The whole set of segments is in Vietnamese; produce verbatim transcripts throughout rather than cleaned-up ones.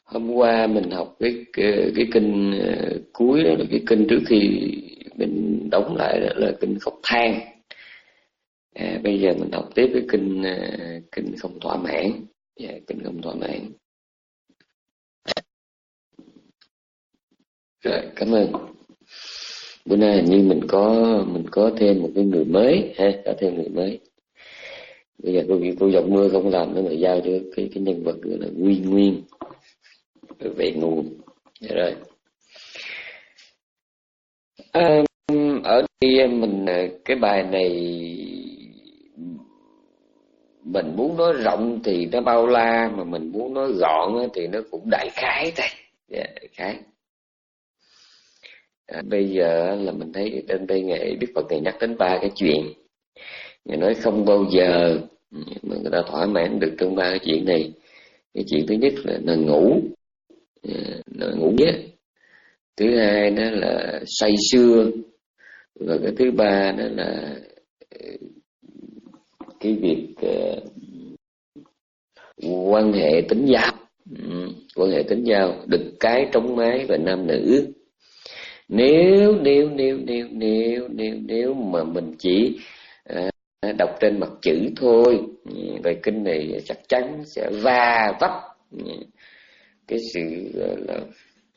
Hôm qua mình học cái cái, cái kinh uh, cuối đó là cái kinh trước khi mình đóng lại, đó là kinh khóc than. À, bây giờ mình học tiếp cái kinh uh, kinh không thỏa mãn. Yeah, kinh không thỏa mãn. Rồi, cảm ơn. Bữa nay hình như mình có mình có thêm một cái người mới ha, có thêm người mới. Bây giờ cô cô Giọt Mưa không làm nữa mà giao cho cái cái nhân vật gọi là Nguyên Nguyên về nguồn. Rồi. À, ở đây mình cái bài này mình muốn nói rộng thì nó bao la, mà mình muốn nói gọn thì nó cũng đại khái thôi. Yeah, đại khái. À, bây giờ là mình thấy trên đây ngày Đức Phật ngày nhắc đến ba cái chuyện, Ngài nói không bao giờ mà người ta thỏa mãn được trong ba cái chuyện này. Cái chuyện thứ nhất là, là ngủ, là ngủ giấc. Thứ hai đó là say sưa, và cái thứ ba đó là cái việc uh, quan hệ tính giao, ừ, quan hệ tính giao, đực cái trống mái và nam nữ. Nếu nếu nếu nếu nếu nếu nếu mà mình chỉ uh, đọc trên mặt chữ thôi, bài kinh này chắc chắn sẽ va vấp cái sự uh, là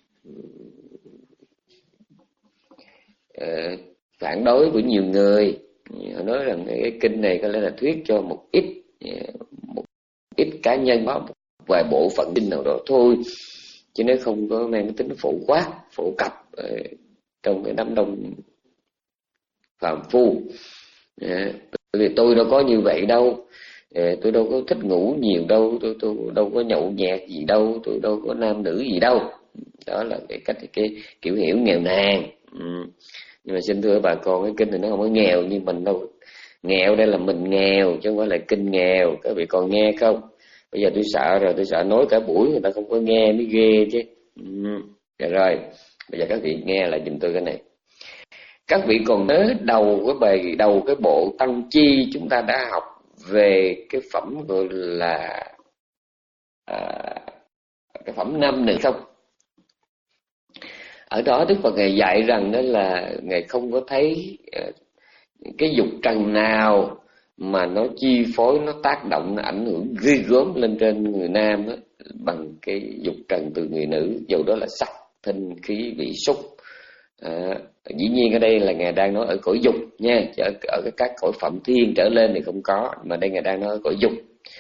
uh, phản đối của nhiều người. Họ nói rằng cái kinh này có lẽ là thuyết cho một ít một ít cá nhân, có một vài bộ phận kinh nào đó thôi, chứ nó không có mang cái tính phổ quát, phổ cập uh, trong cái đám đông phàm phu. À, bởi vì tôi đâu có như vậy đâu, à, tôi đâu có thích ngủ nhiều đâu, tôi tôi đâu có nhậu nhẹt gì đâu, tôi đâu có nam nữ gì đâu. Đó là cái cách cái kiểu hiểu nghèo nàn. Ừ. Nhưng mà xin thưa bà con, cái kinh này nó không có nghèo như mình đâu. Nghèo đây là mình nghèo chứ không phải là kinh nghèo. Các vị còn nghe không? Bây giờ tôi sợ rồi, tôi sợ nói cả buổi người ta không có nghe mới ghê chứ. Ừ. Rồi, rồi bây giờ các vị nghe lại giùm tôi cái này. Các vị còn nhớ đầu cái bài đầu cái bộ Tăng Chi chúng ta đã học về cái phẩm gọi là à, cái phẩm nam nữ không? Ở đó Đức Phật Ngài dạy rằng đó là Ngài không có thấy uh, cái dục trần nào mà nó chi phối, nó tác động, nó ảnh hưởng ghê gớm lên trên người nam đó, bằng cái dục trần từ người nữ, dù đó là sắc, thinh, khí, vị, xúc. À, dĩ nhiên ở đây là Ngài đang nói ở cõi dục nha, chứ ở, ở cái các cõi phẩm thiên trở lên thì không có, mà đây Ngài đang nói ở cõi dục.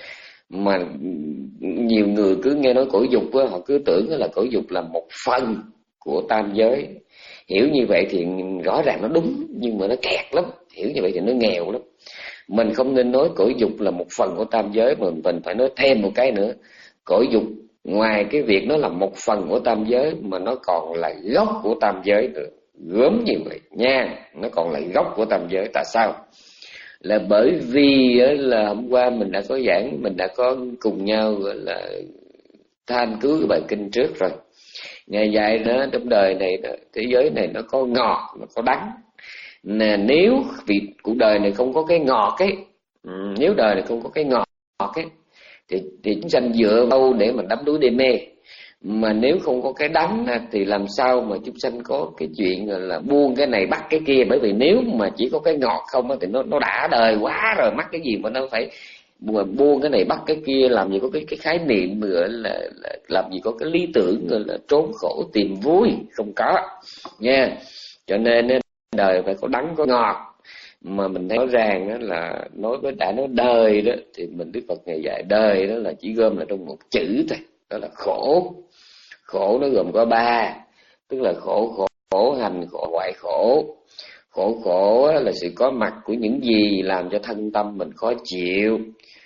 Mà nhiều người cứ nghe nói cõi dục á, họ cứ tưởng là cõi dục là một phần của tam giới. Hiểu như vậy thì rõ ràng nó đúng, nhưng mà nó kẹt lắm. Hiểu như vậy thì nó nghèo lắm. Mình không nên nói cõi dục là một phần của tam giới, mà mình phải nói thêm một cái nữa. Cõi dục ngoài cái việc nó là một phần của tam giới, mà nó còn là gốc của tam giới nữa. Gớm như vậy nha, nó còn là gốc của tam giới. Tại sao? Là bởi vì là hôm qua mình đã có giảng, mình đã có cùng nhau gọi là than cứu cái bài kinh trước rồi. Ngài dạy nó trong đời này, thế giới này nó có ngọt, nó có đắng. Nè, nếu vì cuộc đời này không có cái ngọt ấy, nếu đời này không có cái ngọt ấy, thì, thì chúng sanh dựa đâu để mà đắm đuối đê mê. Mà nếu không có cái đắng thì làm sao mà chúng sanh có cái chuyện là buông cái này bắt cái kia. Bởi vì nếu mà chỉ có cái ngọt không thì nó nó đã đời quá rồi, mắc cái gì mà nó phải buông cái này bắt cái kia. Làm gì có cái, cái khái niệm gọi là, là làm gì có cái lý tưởng gọi là trốn khổ tìm vui, không có nha. Cho nên đời phải có đắng có ngọt. Mà mình thấy rõ ràng đó là nói với đã nói đời đó, thì mình Đức Phật Ngài dạy đời đó là chỉ gom là trong một chữ thôi, đó là khổ. Khổ nó gồm có ba, tức là khổ khổ, khổ hành, khổ ngoại khổ. Khổ khổ là sự có mặt của những gì làm cho thân tâm mình khó chịu.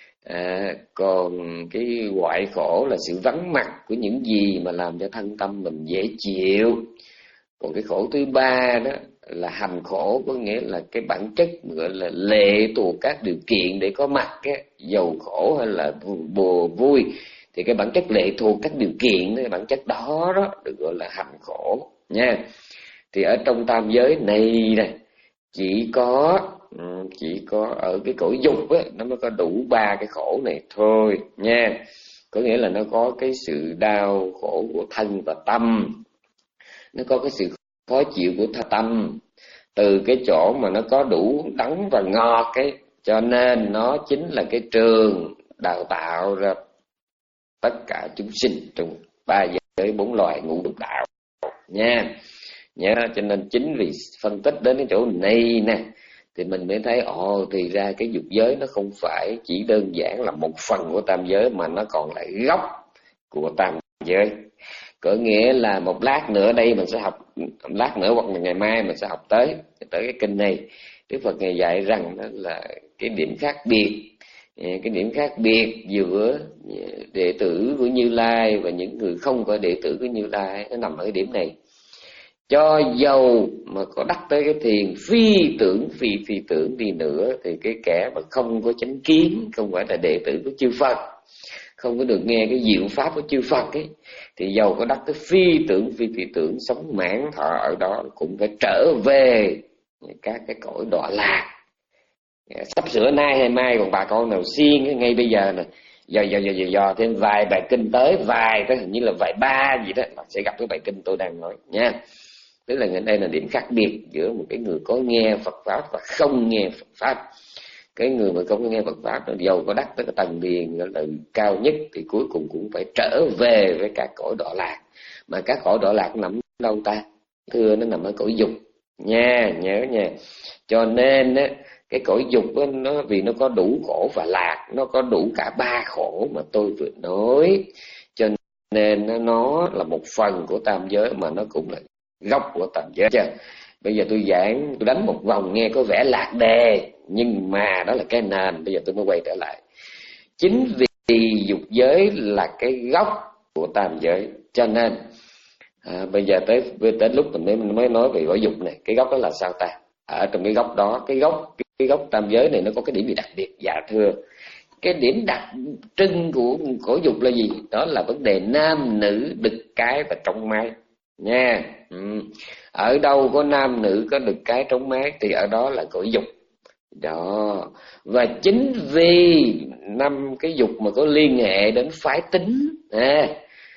À, còn cái ngoại khổ là sự vắng mặt của những gì mà làm cho thân tâm mình dễ chịu. Còn cái khổ thứ ba đó là hành khổ, có nghĩa là cái bản chất gọi là lệ thuộc các điều kiện để có mặt á, giàu khổ hay là buồn vui, thì cái bản chất lệ thuộc các điều kiện, cái bản chất đó đó được gọi là hành khổ nha. Thì ở trong tam giới này nè, chỉ có chỉ có ở cái cõi dục á, nó mới có đủ ba cái khổ này thôi nha. Có nghĩa là nó có cái sự đau khổ của thân và tâm, nó có cái sự khó chịu của tâm, từ cái chỗ mà nó có đủ đắng và ngọt cái, cho nên nó chính là cái trường đào tạo ra tất cả chúng sinh trong ba giới bốn loài ngũ lục đạo nha. Nhớ, cho nên chính vì phân tích đến cái chỗ này nè thì mình mới thấy ồ, thì ra cái dục giới nó không phải chỉ đơn giản là một phần của tam giới, mà nó còn là gốc của tam giới. Có nghĩa là một lát nữa đây mình sẽ học, một lát nữa hoặc là ngày mai mình sẽ học tới tới cái kinh này. Đức Phật Ngài dạy rằng đó là cái điểm khác biệt, cái điểm khác biệt giữa đệ tử của Như Lai và những người không có đệ tử của Như Lai, nó nằm ở cái điểm này. Cho dầu mà có đắc tới cái thiền phi tưởng phi phi tưởng đi nữa, thì cái kẻ mà không có chánh kiến, không phải là đệ tử của chư Phật, không có được nghe cái diệu pháp của chư Phật ấy, thì dầu có đắc tới phi tưởng phi phi tưởng, sống mãn thọ ở đó, cũng phải trở về các cái cõi đọa lạc. Sắp sửa nay hay mai còn bà con nào xiên ngay bây giờ nè, dò dò dò dò dò thêm vài bài kinh tới, vài tới hình như là vài ba gì đó là sẽ gặp cái bài kinh tôi đang nói nha. Tức là đây là điểm khác biệt giữa một cái người có nghe Phật pháp và không nghe Phật pháp. Cái người mà không nghe Phật pháp, dầu có đắc tới cái tầng điền là cao nhất, thì cuối cùng cũng phải trở về với các cõi đọa lạc. Mà các cõi đọa lạc nằm đâu ta? Thưa, nó nằm ở cõi dục nha, nhớ nha. Cho nên á, cái cõi dục á, nó vì nó có đủ khổ và lạc, nó có đủ cả ba khổ mà tôi vừa nói, cho nên nó, nó là một phần của tam giới, mà nó cũng là gốc của tam giới. Bây giờ tôi giảng, tôi đánh một vòng nghe có vẻ lạc đề, nhưng mà đó là cái nền. Bây giờ tôi mới quay trở lại. Chính vì dục giới là cái gốc của tam giới, cho nên à, bây giờ tới tới lúc mình mới, mình mới nói về cõi dục này. Cái gốc đó là sao ta? Ở trong cái gốc đó, cái gốc cái gốc tam giới này nó có cái điểm gì đặc biệt? Dạ thưa, cái điểm đặc trưng của cõi dục là gì? Đó là vấn đề nam nữ, đực cái và trong mái nha. Ừ. Ở đâu có nam nữ, có đực cái trống mái thì ở đó là cõi dục đó. Và chính vì năm cái dục mà có liên hệ đến phái tính à,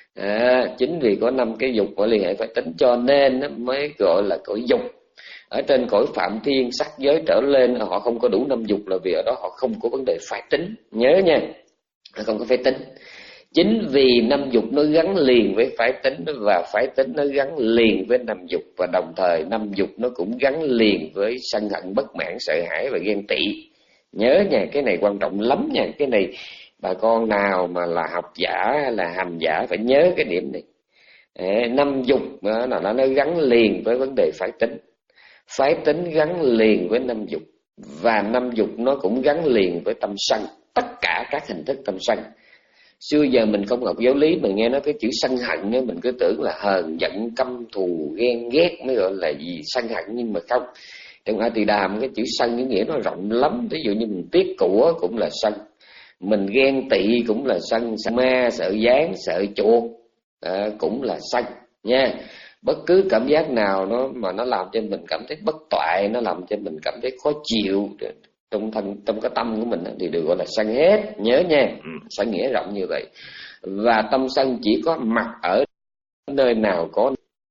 à, chính vì có năm cái dục có liên hệ phái tính, cho nên nó mới gọi là cõi dục. Ở trên cõi phạm thiên sắc giới trở lên, họ không có đủ năm dục là vì ở đó họ không có vấn đề phái tính. Nhớ nha, không có phái tính. Chính vì năm dục nó gắn liền với phái tính, và phái tính nó gắn liền với năm dục, và đồng thời năm dục nó cũng gắn liền với sân hận, bất mãn, sợ hãi và ghen tị. Nhớ nha, cái này quan trọng lắm nha. Cái này bà con nào mà là học giả hay là hành giả phải nhớ cái điểm này. À, năm dục nó, nó, nó gắn liền với vấn đề phái tính, phái tính gắn liền với năm dục, và năm dục nó cũng gắn liền với tâm sân, tất cả các hình thức tâm sân. Xưa giờ mình không học giáo lý, mình nghe nói cái chữ sân hận ấy, mình cứ tưởng là hờn giận, căm thù, ghen ghét mới gọi là gì sân hận, nhưng mà không. Trong A Tỳ Đàm cái chữ sân cái nghĩa nó rộng lắm. Ví dụ như mình tiếc của cũng là sân, mình ghen tị cũng là sân, sợ ma, sợ gián, sợ chuột à, cũng là sân nha. Bất cứ cảm giác nào nó mà nó làm cho mình cảm thấy bất toại, nó làm cho mình cảm thấy khó chịu trong thân, trong cái tâm của mình thì được gọi là sân hết. Nhớ nha, sân nghĩa rộng như vậy. Và tâm sân chỉ có mặt ở nơi nào có,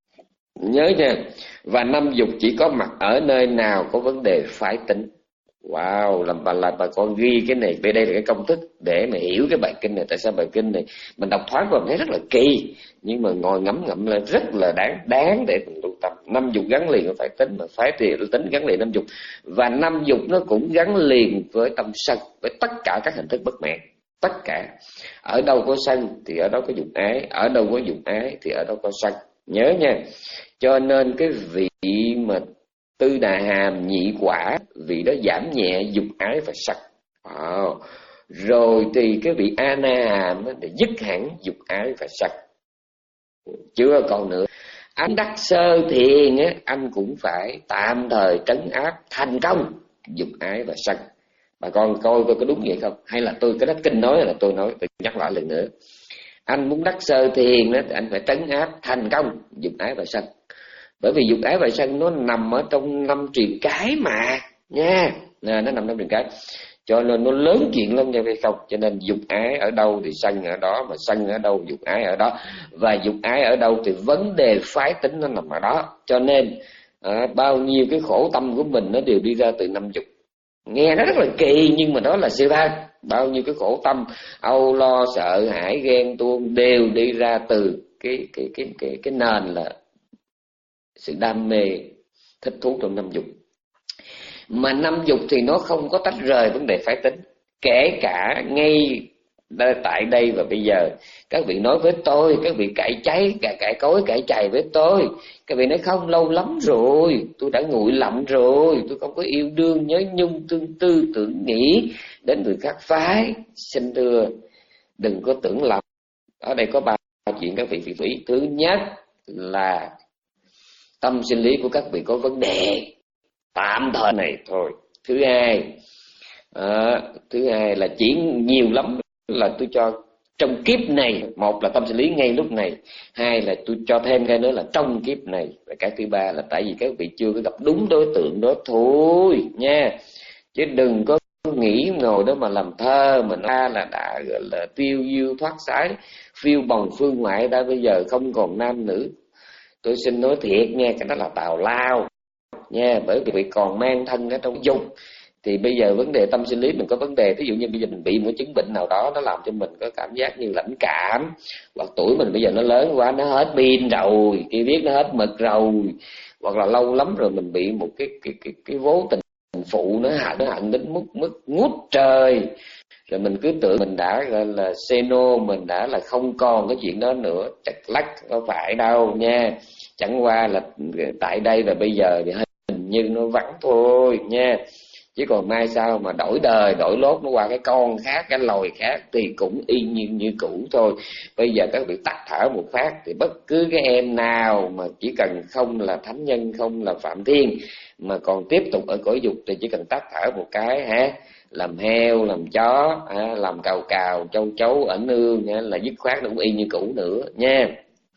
nhớ nha, và năm dục chỉ có mặt ở nơi nào có vấn đề phái tính. Wow, làm bà là bà con ghi cái này, về đây là cái công thức để mà hiểu cái bài kinh này. Tại sao bài kinh này mình đọc thoáng qua mình thấy rất là kỳ, nhưng mà ngồi ngẫm ngẫm là rất là đáng đáng để mình tu tập. Năm dục gắn liền với phái tính, mà phái tính gắn liền năm dục, và năm dục nó cũng gắn liền với tâm sân, với tất cả các hình thức bất mãn. Tất cả, ở đâu có sân thì ở đó có dục ái, ở đâu có dục ái thì ở đó có sân. Nhớ nha. Cho nên cái vị mà Tư Đà Hàm nhị quả, vị đó giảm nhẹ dục ái và sân. Wow. Rồi thì cái vị A Na Hàm để dứt hẳn dục ái và sân. Chưa còn nữa. Anh đắc sơ thiền á, anh cũng phải tạm thời trấn áp thành công dục ái và sân. Bà con coi coi có đúng vậy không? Hay là tôi cái đó kinh nói là tôi nói, tôi nhắc lại lần nữa. Anh muốn đắc sơ thiền đó, thì anh phải trấn áp thành công dục ái và sân. Bởi vì dục ái và sân nó nằm ở trong năm truyền cái mà nha, nè, nó nằm trong truyền cái. cho nên nó lớn chuyện lắm nha, phải không? Cho nên dục ái ở đâu thì sân ở đó, mà sân ở đâu dục ái ở đó, và dục ái ở đâu thì vấn đề phái tính nó nằm ở đó. Cho nên à, bao nhiêu cái khổ tâm của mình nó đều đi ra từ năm dục. Nghe nó rất là kỳ nhưng mà đó là sự thật. Bao nhiêu cái khổ tâm, âu lo, sợ hãi, ghen tuông đều đi ra từ cái cái cái cái cái nền là sự đam mê, thích thú trong năm dục. Mà năm dục thì nó không có tách rời vấn đề phái tính. Kể cả ngay tại đây và bây giờ, các vị nói với tôi, các vị cãi cháy, cãi cãi cối, cãi chày với tôi. Các vị nói không, lâu lắm rồi, tôi đã nguội lạnh rồi, tôi không có yêu đương, nhớ nhung, tương tư, tưởng nghĩ đến người khác phái. Xin thưa, đừng có tưởng lầm. Ở đây có ba chuyện các vị phải ý. Thứ nhất là tâm sinh lý của các vị có vấn đề tạm thời này thôi. Thứ hai à, thứ hai là chỉ nhiều lắm là tôi cho trong kiếp này. Một là tâm sinh lý ngay lúc này, hai là tôi cho thêm cái nữa là trong kiếp này, và cái thứ ba là tại vì các vị chưa có gặp đúng đối tượng đó thôi nha. Chứ đừng có nghĩ ngồi đó mà làm thơ mà ta là đã gọi là tiêu diêu thoát sái, phiêu bồng phương ngoại, đã bây giờ không còn nam nữ. Tôi xin nói thiệt nha, cái đó là tào lao nha, bởi vì còn mang thân ở trong dục. Thì bây giờ vấn đề tâm sinh lý mình có vấn đề, ví dụ như bây giờ mình bị một chứng bệnh nào đó, nó làm cho mình có cảm giác như lãnh cảm, hoặc tuổi mình bây giờ nó lớn quá, nó hết pin rồi, kia biết nó hết mực rồi, hoặc là lâu lắm rồi mình bị một cái cái cái cái vô tình phụ nó hận, nó hận đến mức mức ngút trời, rồi mình cứ tưởng mình đã gọi là xeno, mình đã là không còn cái chuyện đó nữa. Chặt lắc có phải đâu nha, chẳng qua là tại đây và bây giờ thì hình như nó vắng thôi nha. Chứ còn mai sau mà đổi đời, đổi lốt nó qua cái con khác, cái loài khác thì cũng y như như cũ thôi. Bây giờ các vị tắt thở một phát thì bất cứ cái em nào mà chỉ cần không là thánh nhân, không là phạm thiên, mà còn tiếp tục ở cõi dục thì chỉ cần tắt thở một cái ha, làm heo, làm chó, ha, làm cào cào, châu chấu, ở nương, ha, là dứt khoát nó cũng y như cũ nữa nha.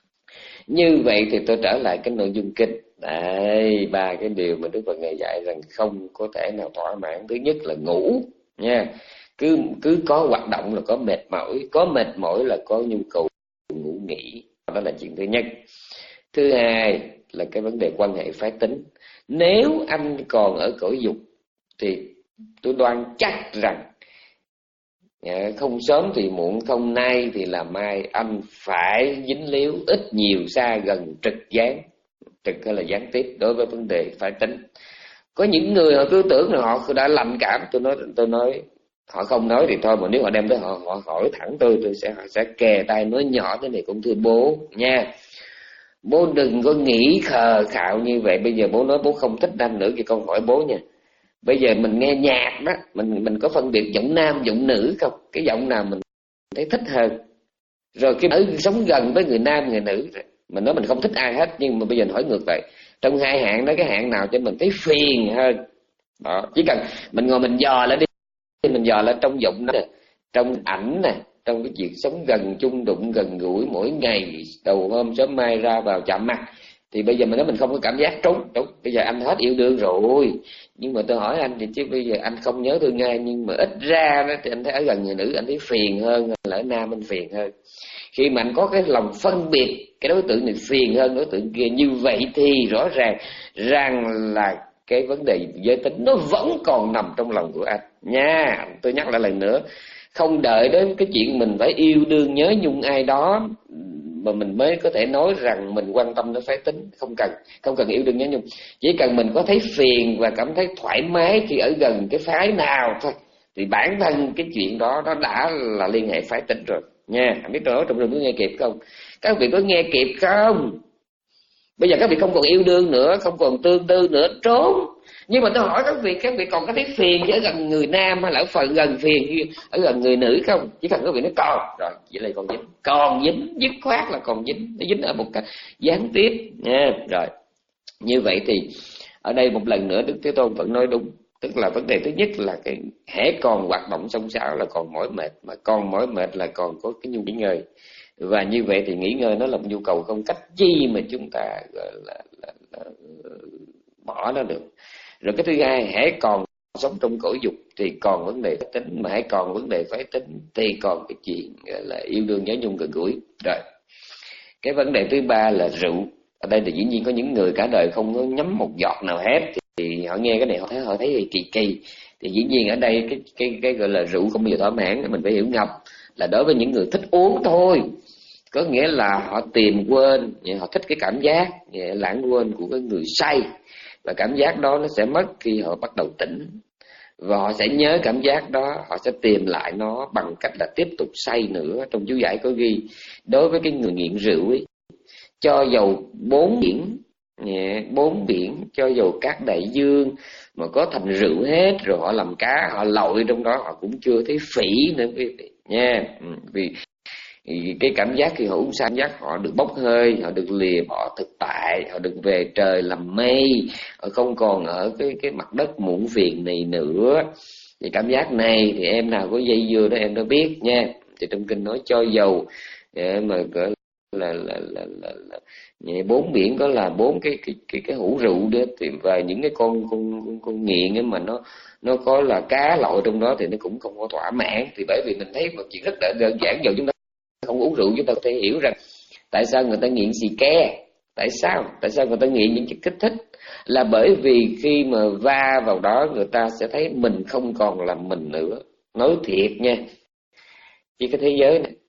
Như vậy thì tôi trở lại cái nội dung kinh. Đây, ba cái điều mà Đức Phật Ngài dạy rằng không có thể nào thỏa mãn. Thứ nhất là ngủ nha, cứ cứ có hoạt động là có mệt mỏi, có mệt mỏi là có nhu cầu ngủ nghỉ, đó là chuyện thứ nhất. Thứ hai là cái vấn đề quan hệ phái tính. Nếu anh còn ở cõi dục thì tôi đoan chắc rằng không sớm thì muộn, không nay thì là mai, anh phải dính líu ít nhiều xa gần trực gián, trực hay là gián tiếp đối với vấn đề phái tính. Có những người họ cứ tưởng là họ đã lạnh cảm, tôi nói tôi nói họ không nói thì thôi, mà nếu họ đem tới họ họ hỏi thẳng tôi, tôi sẽ họ sẽ kề tay nói nhỏ thế này: cũng thưa bố nha, bố đừng có nghĩ khờ khạo như vậy. Bây giờ bố nói bố không thích nam nữ thì con hỏi bố nha, bây giờ mình nghe nhạc đó, mình mình có phân biệt giọng nam giọng nữ không? Cái giọng nào mình thấy thích hơn? Rồi khi ở sống gần với người nam người nữ, mình nói mình không thích ai hết, nhưng mà bây giờ hỏi ngược lại, trong hai hạng đó cái hạng nào cho mình thấy phiền hơn? Đó, chỉ cần mình ngồi mình dò lại đi, mình dò lại trong giọng nè, trong ảnh nè, trong cái chuyện sống gần, chung đụng gần gũi mỗi ngày, đầu hôm sớm mai ra vào chạm mặt, thì bây giờ mình nói mình không có cảm giác trúng trúng. Bây giờ anh hết yêu đương rồi, nhưng mà tôi hỏi anh thì chứ bây giờ anh không nhớ thương ai, nhưng mà ít ra đó thì anh thấy ở gần người nữ anh thấy phiền hơn là ở nam anh phiền hơn. Khi mà anh có cái lòng phân biệt cái đối tượng này phiền hơn đối tượng kia, như vậy thì rõ ràng rằng là cái vấn đề giới tính nó vẫn còn nằm trong lòng của anh nha. Tôi nhắc lại lần nữa, không đợi đến cái chuyện mình phải yêu đương nhớ nhung ai đó mà mình mới có thể nói rằng mình quan tâm đến phái tính. Không cần, không cần yêu đương nhớ nhung, chỉ cần mình có thấy phiền và cảm thấy thoải mái khi ở gần cái phái nào thôi, thì bản thân cái chuyện đó nó đã là liên hệ phái tính rồi nha. Không biết tôi nói trong rừng có nghe kịp không? Các vị có nghe kịp không? Bây giờ các vị không còn yêu đương nữa, không còn tương tư nữa, trốn. Nhưng mà tôi hỏi các vị, các vị còn có thấy phiền ở gần người nam hay là ở phần gần phiền ở gần người nữ không? Chỉ cần các vị nói còn, rồi vậy là còn dính, còn dính, dứt khoát là còn dính, nó dính ở một cách gián tiếp nha. Rồi như vậy thì ở đây một lần nữa Đức Thế Tôn vẫn nói đúng, tức là vấn đề thứ nhất là cái hễ còn hoạt động xông xáo là còn mỏi mệt, mà còn mỏi mệt là còn có cái nhu nghỉ ngơi. Và như vậy thì nghỉ ngơi nó là một nhu cầu không cách chi mà chúng ta gọi là, là, là bỏ nó được. Rồi cái thứ hai, hễ còn sống trong cõi dục thì còn vấn đề phái tính, mà hãy còn vấn đề phái tính thì còn cái chuyện gọi là yêu đương nhớ nhung gần gũi. Rồi cái vấn đề thứ ba là rượu. Ở đây thì dĩ nhiên có những người cả đời không có nhắm một giọt nào hết, thì, thì họ nghe cái này họ thấy họ thấy kỳ kỳ. Thì dĩ nhiên ở đây cái cái cái gọi là rượu không bao giờ thỏa mãn, mình phải hiểu ngầm là đối với những người thích uống thôi. Có nghĩa là họ tìm quên, họ thích cái cảm giác lãng quên của cái người say, và cảm giác đó nó sẽ mất khi họ bắt đầu tỉnh, và họ sẽ nhớ cảm giác đó, họ sẽ tìm lại nó bằng cách là tiếp tục say nữa. Trong chú giải có ghi đối với cái người nghiện rượu ấy, cho dầu bốn biển bốn biển cho dầu các đại dương mà có thành rượu hết, rồi họ làm cá họ lội trong đó họ cũng chưa thấy phỉ nữa quý vị nha. Vì cái cảm giác khi họ uống say, cảm giác họ được bốc hơi, họ được lìa bỏ thực tại, họ được về trời làm mây, họ không còn ở cái cái mặt đất muộn phiền này nữa. Thì cảm giác này thì em nào có dây dưa đó em đã biết nha. Thì trong kinh nói cho dầu để mà gọi là là là là, là bốn biển có là bốn cái cái cái cái hũ rượu đó, thì và những cái con con con, con nghiện ấy mà nó nó có là cá lội trong đó thì nó cũng không có thỏa mãn. Thì bởi vì mình thấy một chuyện rất là đơn giản, dầu chúng ta không uống rượu chúng ta có thể hiểu rằng tại sao người ta nghiện xì ke. Tại sao? Tại sao người ta nghiện những chất kích thích? Là bởi vì khi mà va vào đó người ta sẽ thấy mình không còn là mình nữa. Nói thiệt nha, chứ cái thế giới này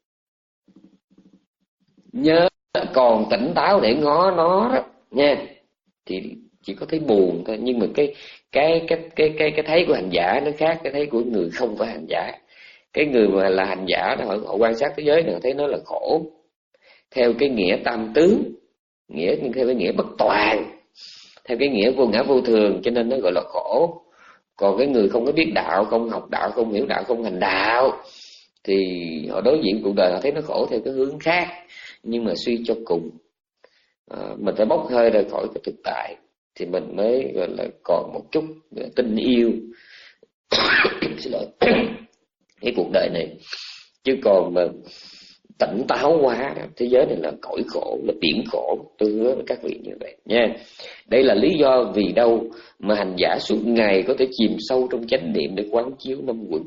nhớ còn tỉnh táo để ngó nó đó nha, thì chỉ có thấy buồn thôi. Nhưng mà cái cái cái cái cái cái thấy của hành giả nó khác cái thấy của người không phải hành giả. Cái người mà là hành giả đó, họ, họ quan sát thế giới này họ thấy nó là khổ theo cái nghĩa tam tướng, nghĩa theo cái nghĩa bất toàn, theo cái nghĩa vô ngã vô thường, cho nên nó gọi là khổ. Còn cái người không có biết đạo, không học đạo, không hiểu đạo, không hành đạo thì họ đối diện cuộc đời họ thấy nó khổ theo cái hướng khác. Nhưng mà suy cho cùng à, mình phải bốc hơi ra khỏi cái thực tại thì mình mới gọi là còn một chút tình yêu xin lỗi cái cuộc đời này. Chứ còn mà tỉnh táo quá, thế giới này là cõi khổ, là biển khổ. Tôi hứa với các vị như vậy nha. Đây là lý do vì đâu mà hành giả suốt ngày có thể chìm sâu trong chánh niệm để quán chiếu năm quẩn.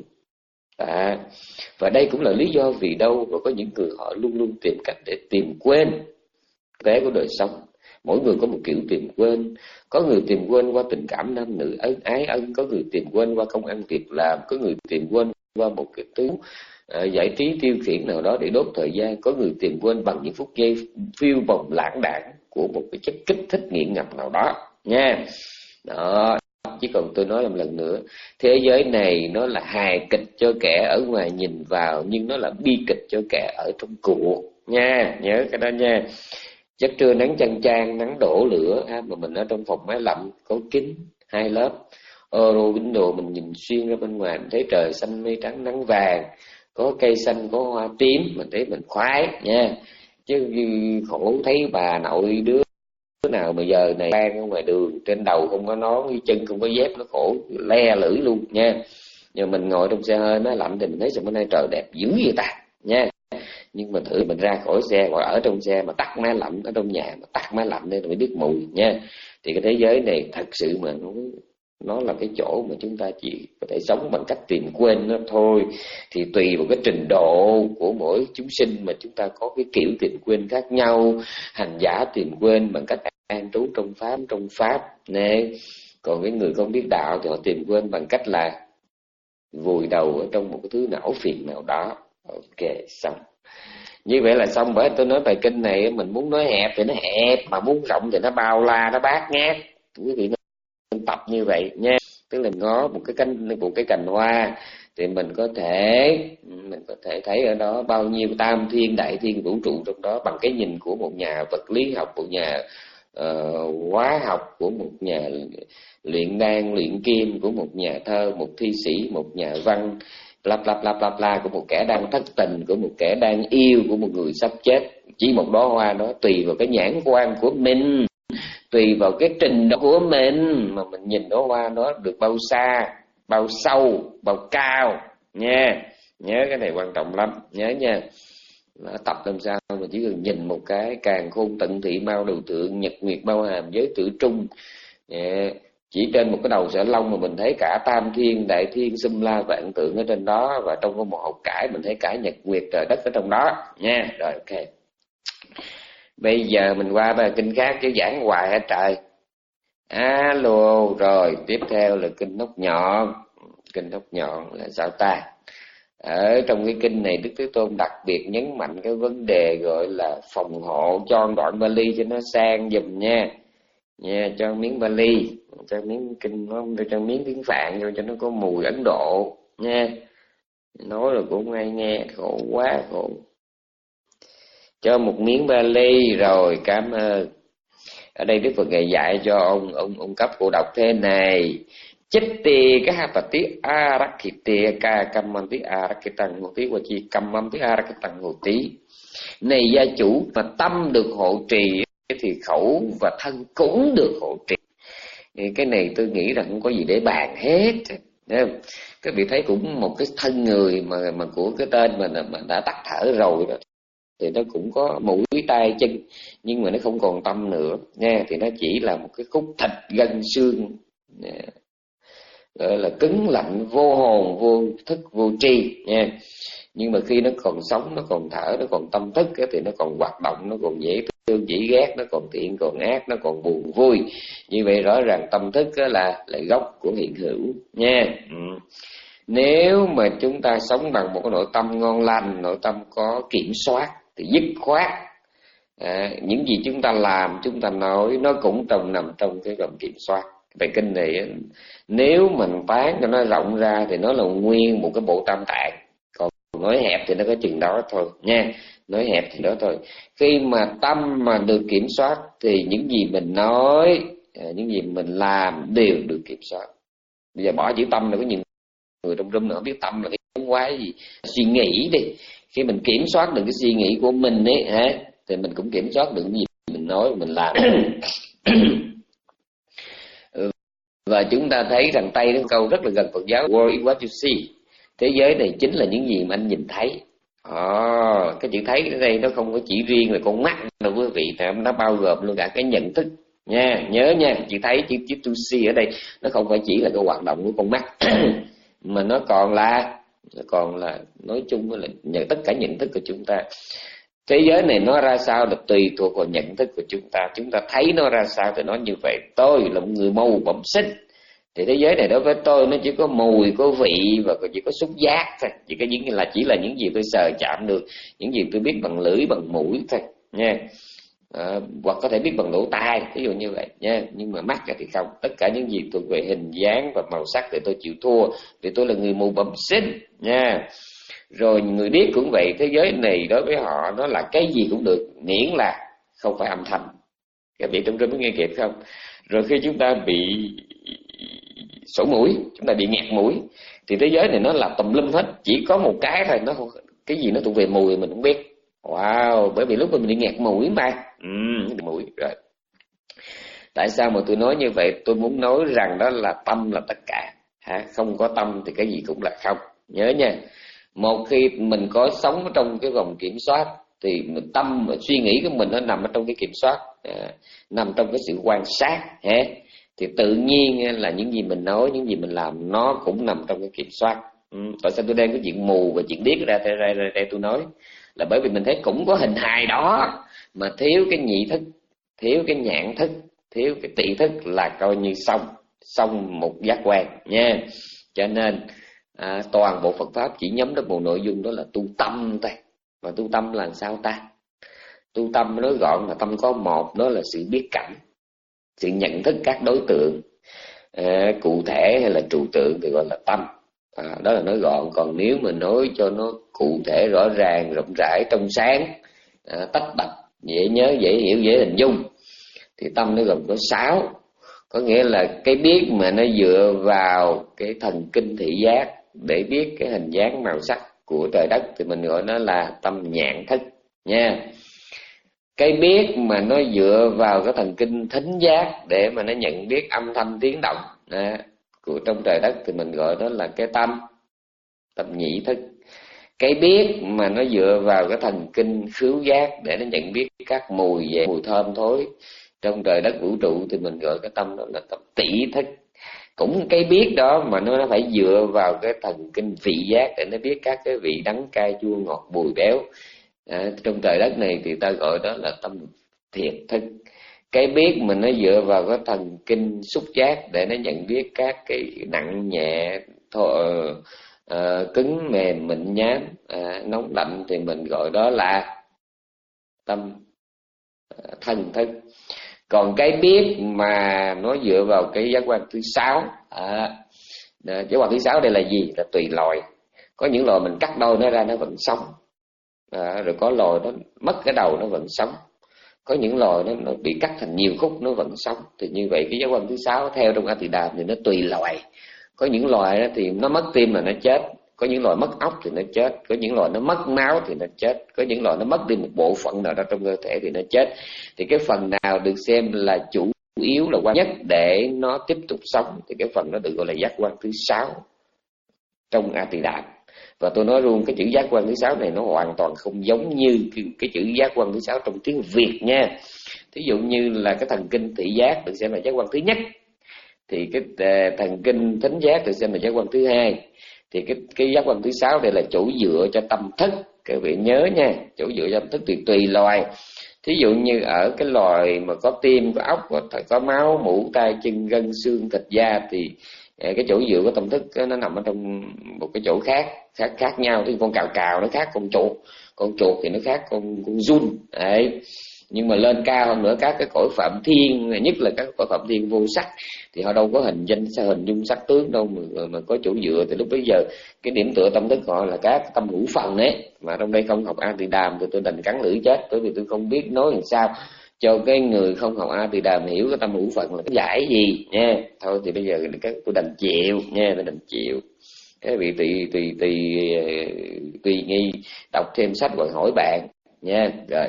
À, và đây cũng là lý do vì đâu mà có những người họ luôn luôn tìm cách để tìm quên cái của đời sống. Mỗi người có một kiểu tìm quên. Có người tìm quên qua tình cảm nam nữ ân ái ân, có người tìm quên qua công ăn việc làm, có người tìm quên qua một cái thứ uh, giải trí tiêu khiển nào đó để đốt thời gian, có người tìm quên bằng những phút giây phiêu bồng lãng đãng của một cái chất kích thích nghiện ngập nào đó nha. Đó, chứ còn tôi nói một lần nữa, thế giới này nó là hài kịch cho kẻ ở ngoài nhìn vào, nhưng nó là bi kịch cho kẻ ở trong cuộc nha, nhớ cái đó nha. Giấc trưa nắng chang chang, nắng đổ lửa ha, mà mình ở trong phòng máy lạnh có kính hai lớp euro window, mình nhìn xuyên ra bên ngoài mình thấy trời xanh mây trắng nắng vàng, có cây xanh có hoa tím, mình thấy mình khoái nha. Chứ khổ thấy bà nội đứa nào mà giờ này đang ở ngoài đường trên đầu không có nón, chân không có dép, nó khổ le lưỡi luôn nha. Nhưng mình ngồi trong xe hơi nó lạnh thì mình thấy sao bữa nay trời đẹp dữ vậy ta nha. Nhưng mà thử mình ra khỏi xe hoặc ở trong xe mà tắt máy lạnh, ở trong nhà mà tắt máy lạnh nên mới biết mùi nha. Thì cái thế giới này thật sự mà nó, nó là cái chỗ mà chúng ta chỉ có thể sống bằng cách tìm quên nó thôi. Thì tùy vào cái trình độ của mỗi chúng sinh mà chúng ta có cái kiểu tìm quên khác nhau. Hành giả tìm quên bằng cách an trú trong pháp, trong pháp nè. Còn cái người không biết đạo thì họ tìm quên bằng cách là vùi đầu ở trong một cái thứ não phiền nào đó. Ok, xong. Như vậy là xong. Bởi tôi nói bài kinh này mình muốn nói hẹp thì nó hẹp, mà muốn rộng thì nó bao la, nó bát ngát. Quý vị nên tập như vậy nha. Tức là ngó một cái cánh, một cái cành hoa thì mình có thể mình có thể thấy ở đó bao nhiêu tam thiên đại thiên vũ trụ trong đó bằng cái nhìn của một nhà vật lý học, một nhà uh, hóa học, của một nhà luyện đan luyện kim, của một nhà thơ, một thi sĩ, một nhà văn, bla bla bla bla bla, của một kẻ đang thất tình, của một kẻ đang yêu, của một người sắp chết. Chỉ một đóa hoa đó, tùy vào cái nhãn quan của mình, tùy vào cái trình độ của mình mà mình nhìn đóa hoa đó được bao xa, bao sâu, bao cao nha. Nhớ cái này quan trọng lắm, nhớ nha. Nó tập làm sao mà chỉ cần nhìn một cái càn khôn tận thị mao đầu tượng, nhật nguyệt bao hàm giới tử trung, yeah. Chỉ trên một cái đầu sợi lông mà mình thấy cả tam thiên đại thiên xum la vạn tượng ở trên đó, và trong cái một hột cải mình thấy cả nhật nguyệt trời đất ở trong đó nha. Rồi ok, bây giờ mình qua bài kinh khác chứ giảng hoài hết trời. Alo, rồi tiếp theo là kinh Nóc Nhọn. Kinh Nóc Nhọn là sao ta? Ở trong cái kinh này Đức Thế Tôn đặc biệt nhấn mạnh cái vấn đề gọi là phòng hộ, cho đoạn Bali cho nó sang dùm nha. Nha, cho miếng Bali, cho miếng kinh, cho miếng tiếng Phạn vô cho nó có mùi Ấn Độ nha. Nói rồi cũng ai nghe, khổ quá khổ. Cho một miếng Bali rồi, cảm ơn. Ở đây Đức Phật Ngài dạy cho ông ông ông cấp cổ đọc thế này: Chitti kahapati arakite ka kammanti arakitang hoti wa chi kammanti arakitang hoti. Này gia chủ, mà tâm được hộ trì thì khẩu và thân cũng được hộ trì. Cái này tôi nghĩ rằng không có gì để bàn hết. Các vị thấy cũng một cái thân người mà mà của cái tên mình mà đã tắt thở rồi đó, thì nó cũng có mũi tay chân, nhưng mà nó không còn tâm nữa nha. Thì nó chỉ là một cái khúc thịt gân xương, gọi là cứng lạnh, vô hồn, vô thức, vô tri nha. Nhưng mà khi nó còn sống, nó còn thở, nó còn tâm thức thì nó còn hoạt động, nó còn dễ thương dễ ghét, nó còn thiện còn ác, nó còn buồn vui. Như vậy rõ ràng tâm thức là là gốc của hiện hữu nha. Ừ. Nếu mà chúng ta sống bằng một cái nội tâm ngon lành, nội tâm có kiểm soát thì dứt khoát à, những gì chúng ta làm, chúng ta nói nó cũng trong nằm trong cái vòng kiểm soát. Bài kinh này nếu mình tán cho nó rộng ra thì nó là nguyên một cái bộ tam tạng, còn nói hẹp thì nó có chừng đó thôi nha. Nói hẹp thì đó thôi. Khi mà tâm mà được kiểm soát thì những gì mình nói, những gì mình làm đều được kiểm soát. Bây giờ bỏ chữ tâm là có nhiều người trong room nữa biết tâm là cái quái gì. Suy nghĩ đi, khi mình kiểm soát được cái suy nghĩ của mình ấy hả, thì mình cũng kiểm soát được cái gì mình nói mình làm. Và chúng ta thấy rằng Tây nó câu rất là gần Phật giáo: World is what you see. Thế giới này chính là những gì mà anh nhìn thấy. À, cái chữ thấy ở đây nó không có chỉ riêng là con mắt đâu quý vị, nó bao gồm luôn cả cái nhận thức nha. Nhớ nha, chữ thấy, chữ, chữ to see ở đây nó không phải chỉ là cái hoạt động của con mắt mà nó còn là nó còn là nói chung là nhận tất cả nhận thức của chúng ta. Thế giới này nó ra sao là tùy thuộc vào nhận thức của chúng ta. Chúng ta thấy nó ra sao thì nó như vậy. Tôi là một người mù bẩm sinh, thì thế giới này đối với tôi nó chỉ có mùi, có vị và chỉ có xúc giác thôi. Chỉ có những là chỉ là những gì tôi sờ chạm được, những gì tôi biết bằng lưỡi, bằng mũi thôi nha. À, hoặc có thể biết bằng lỗ tai, ví dụ như vậy nha. Nhưng mà mắt thì không. Tất cả những gì thuộc về hình dáng và màu sắc thì tôi chịu thua, vì tôi là người mù bẩm sinh nha. Rồi người điếc cũng vậy. Thế giới này đối với họ nó là cái gì cũng được, miễn là không phải âm thanh. Các vị trong trong có nghe kịp không? Rồi khi chúng ta bị sổ mũi, chúng ta bị nghẹt mũi, thì thế giới này nó là tùm lum hết. Chỉ có một cái thôi, nó cái gì nó thuộc về mùi mình không biết. Wow, bởi vì lúc mình bị nghẹt mũi mà. Ừ, mũi rồi. Tại sao mà tôi nói như vậy? Tôi muốn nói rằng đó là tâm là tất cả. Hả? Không có tâm thì cái gì cũng là không. Nhớ nha. Một khi mình có sống trong cái vòng kiểm soát thì mình tâm và suy nghĩ của mình nó nằm ở trong cái kiểm soát, à, nằm trong cái sự quan sát, ha? Thì tự nhiên là những gì mình nói, những gì mình làm nó cũng nằm trong cái kiểm soát. Ừ. Tại sao tôi đem cái chuyện mù và chuyện điếc ra đây, ra, ra, ra tôi nói là bởi vì mình thấy cũng có hình hài đó, mà thiếu cái nhị thức, thiếu cái nhãn thức, thiếu cái tỷ thức là coi như xong xong một giác quan nha. Cho nên à, toàn bộ Phật pháp chỉ nhắm đến một nội dung, đó là tu tâm thôi. Mà tu tâm là sao ta? Tu tâm nói gọn là tâm có một, đó là sự biết cảm, sự nhận thức các đối tượng à, cụ thể hay là trụ tượng thì gọi là tâm. À, đó là nói gọn. Còn nếu mà nói cho nó cụ thể, rõ ràng, rộng rãi, trong sáng, à, tách bạch, dễ nhớ, dễ hiểu, dễ hình dung, thì tâm nó gồm có sáu. Có nghĩa là cái biết mà nó dựa vào cái thần kinh thị giác để biết cái hình dáng màu sắc của trời đất thì mình gọi nó là tâm nhãn thức nha. Cái biết mà nó dựa vào cái thần kinh thính giác để mà nó nhận biết âm thanh tiếng động à, của trong trời đất thì mình gọi đó là cái tâm tâm nhĩ thức. Cái biết mà nó dựa vào cái thần kinh khứu giác để nó nhận biết các mùi về mùi thơm thối trong trời đất vũ trụ thì mình gọi cái tâm đó là tâm tỷ thức Cũng cái biết đó mà nó, nó phải dựa vào cái thần kinh vị giác để nó biết các cái vị đắng cay chua ngọt bùi béo. À, trong trời đất này thì ta gọi đó là tâm thiệt thức. Cái biết mình nó dựa vào cái thần kinh xúc giác để nó nhận biết các cái nặng nhẹ, thô, uh, cứng mềm mịn nhám, uh, nóng lạnh, thì mình gọi đó là tâm uh, thần thức. Còn cái biết mà nó dựa vào cái giác quan thứ sáu, à, giác quan thứ sáu đây là gì? Là tùy loài. Có những loài mình cắt đôi nó ra nó vẫn sống, à, rồi có loài nó mất cái đầu nó vẫn sống, có những loài nó, nó bị cắt thành nhiều khúc nó vẫn sống. Thì như vậy cái giác quan thứ sáu theo trong A Tỳ Đàm thì nó tùy loài. Có những loài đó thì nó mất tim là nó chết, có những loài mất óc thì nó chết, có những loài nó mất máu thì nó chết, có những loài nó mất đi một bộ phận nào đó trong cơ thể thì nó chết. Thì cái phần nào được xem là chủ yếu là quan nhất để nó tiếp tục sống thì cái phần đó được gọi là giác quan thứ sáu trong A Tỳ Đàm. Và tôi nói luôn, cái chữ giác quan thứ sáu này nó hoàn toàn không giống như cái, cái chữ giác quan thứ sáu trong tiếng Việt nha. Thí dụ như là cái thần kinh thị giác được xem là giác quan thứ nhất, thì cái uh, thần kinh thính giác được xem là giác quan thứ hai. Thì cái cái giác quan thứ sáu đây là chỗ dựa cho tâm thức, các vị nhớ nha, chỗ dựa cho tâm thức thì tùy loài. Thí dụ như ở cái loài mà có tim, có óc, có, có máu, mũ, tay, chân, gân, xương, thịt, da thì cái chỗ dựa của tâm thức nó nằm ở trong một cái chỗ khác khác khác nhau. Thì con cào cào nó khác con chuột, con chuột thì nó khác con con giun đấy. Nhưng mà lên cao hơn nữa, các cái cõi phạm thiên, nhất là các cõi phạm thiên vô sắc, thì họ đâu có hình danh hình dung sắc tướng đâu mà, mà có chỗ dựa. Thì lúc bấy giờ cái điểm tựa tâm thức họ là các tâm hữu phần ấy. Mà trong đây không học A Tỳ Đàm thì tôi đành cắn lưỡi chết, bởi vì tôi không biết nói làm sao cho cái người không học A Tỳ Đàm hiểu cái tâm hữu phần là cái giải gì nha. Thôi thì bây giờ cái tôi đành chịu nha, tôi đành chịu. Cái vị tùy tùy tùy tùy nghi đọc thêm sách hoặc hỏi bạn nha. Rồi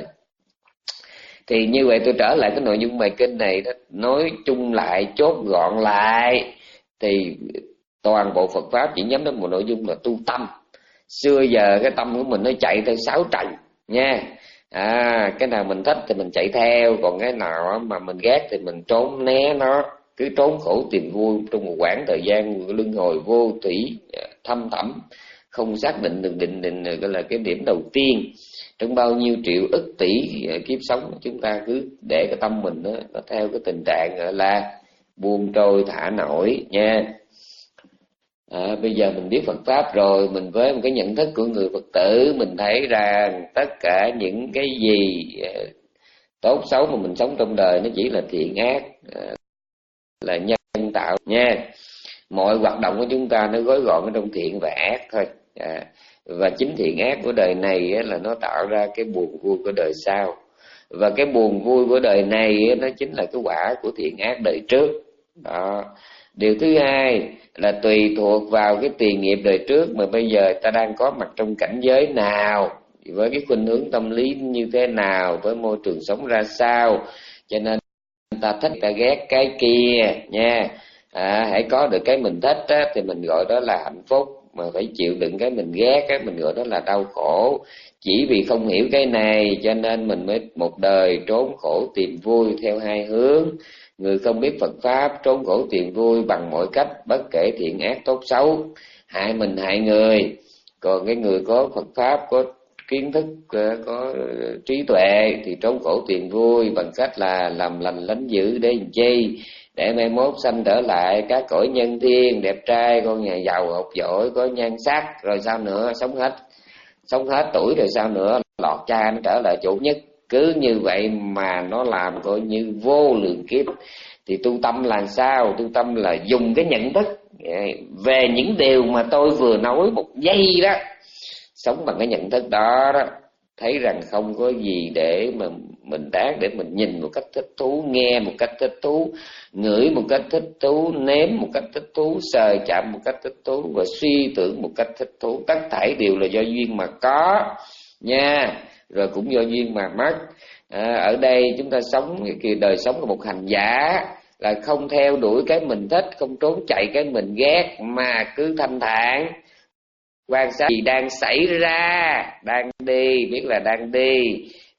thì như vậy tôi trở lại cái nội dung bài kinh này đó, nói chung lại chốt gọn lại thì toàn bộ Phật pháp chỉ nhắm đến một nội dung là tu tâm. Xưa giờ cái tâm của mình nó chạy theo sáu trần nha. À, cái nào mình thích thì mình chạy theo, còn cái nào mà mình ghét thì mình trốn né nó, cứ trốn khổ tìm vui trong một quãng thời gian luân hồi vô thủy thâm thẳm, không xác định được định định gọi là cái điểm đầu tiên. Trong bao nhiêu triệu ức tỷ kiếp sống, chúng ta cứ để cái tâm mình đó, nó theo cái tình trạng gọi là buông trôi thả nổi nha. À, bây giờ mình biết Phật pháp rồi, mình với một cái nhận thức của người Phật tử, mình thấy rằng tất cả những cái gì tốt xấu mà mình sống trong đời nó chỉ là thiện ác, là nhân tạo nha. Mọi hoạt động của chúng ta nó gói gọn ở trong thiện và ác thôi. À, và chính thiện ác của đời này á, là nó tạo ra cái buồn vui của đời sau. Và cái buồn vui của đời này á, nó chính là cái quả của thiện ác đời trước. Đó. Điều thứ hai là tùy thuộc vào cái tiền nghiệp đời trước mà bây giờ ta đang có mặt trong cảnh giới nào, với cái khuynh hướng tâm lý như thế nào, với môi trường sống ra sao, cho nên ta thích ta ghét cái kia nha. À, hãy có được cái mình thích á, thì mình gọi đó là hạnh phúc, mà phải chịu đựng cái mình ghét á, mình gọi đó là đau khổ. Chỉ vì không hiểu cái này cho nên mình mới một đời trốn khổ tìm vui theo hai hướng. Người không biết Phật pháp trốn khổ tìm vui bằng mọi cách, bất kể thiện ác tốt xấu, hại mình hại người. Còn cái người có Phật pháp, có kiến thức, có trí tuệ thì trốn khổ tìm vui bằng cách là làm lành lánh dữ để làm chi, để mai mốt sanh trở lại các cõi nhân thiên, đẹp trai, con nhà giàu học giỏi, có nhan sắc, rồi sao nữa, sống hết sống hết tuổi rồi sao nữa, lọt cha nó trở lại chỗ nhất. Cứ như vậy mà nó làm coi như vô lượng kiếp. Thì tu tâm là sao? Tu tâm là dùng cái nhận thức về những điều mà tôi vừa nói một giây đó, sống bằng cái nhận thức đó đó, thấy rằng không có gì để mà mình đáng để mình nhìn một cách thích thú, nghe một cách thích thú, ngửi một cách thích thú, nếm một cách thích thú, sờ chạm một cách thích thú và suy tưởng một cách thích thú. Tất thảy đều là do duyên mà có nha, rồi cũng do duyên mà mất. À, ở đây chúng ta sống cái đời sống của một hành giả là không theo đuổi cái mình thích, không trốn chạy cái mình ghét, mà cứ thanh thản quan sát gì đang xảy ra, đang đi, biết là đang đi,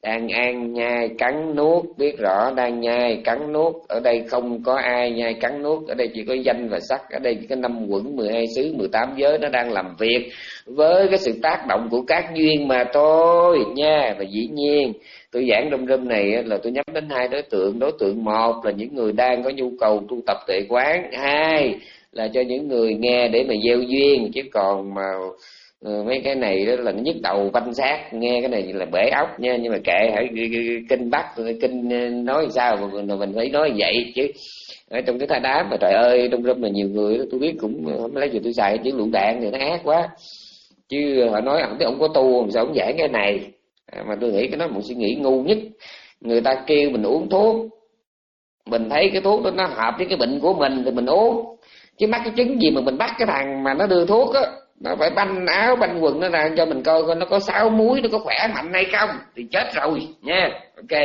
đang ăn nhai cắn nuốt, biết rõ đang nhai cắn nuốt. Ở đây không có ai nhai cắn nuốt, ở đây chỉ có danh và sắc. Ở đây chỉ có năm quẩn, mười hai xứ, mười tám giới nó đang làm việc với cái sự tác động của các duyên mà thôi nha. Và dĩ nhiên tôi giảng trong room này là tôi nhắm đến hai đối tượng. Đối tượng một là những người đang có nhu cầu tu tập tuệ quán, hai là cho những người nghe để mà gieo duyên. Chứ còn mà Ừ, mấy cái này đó là nó nhức đầu vanh xác, nghe cái này là bể óc nha. Nhưng mà kệ, hãy kinh bắt kinh nói sao mà mình phải nói vậy chứ. Ở trong cái tha đám mà trời ơi, trong room là nhiều người tôi biết cũng không lấy gì tôi xài chứ lựu đạn thì nó ác quá. Chứ họ nói ông ông có tu làm sao ông giảng cái này. À, mà tôi nghĩ cái đó là một suy nghĩ ngu nhất. Người ta kêu mình uống thuốc, mình thấy cái thuốc đó nó hợp với cái bệnh của mình thì mình uống. Chứ mắc cái chứng gì mà mình bắt cái thằng mà nó đưa thuốc á, nó phải banh áo banh quần nó ra cho mình coi coi nó có sáu múi, nó có khỏe mạnh hay không thì chết rồi nha. Ok,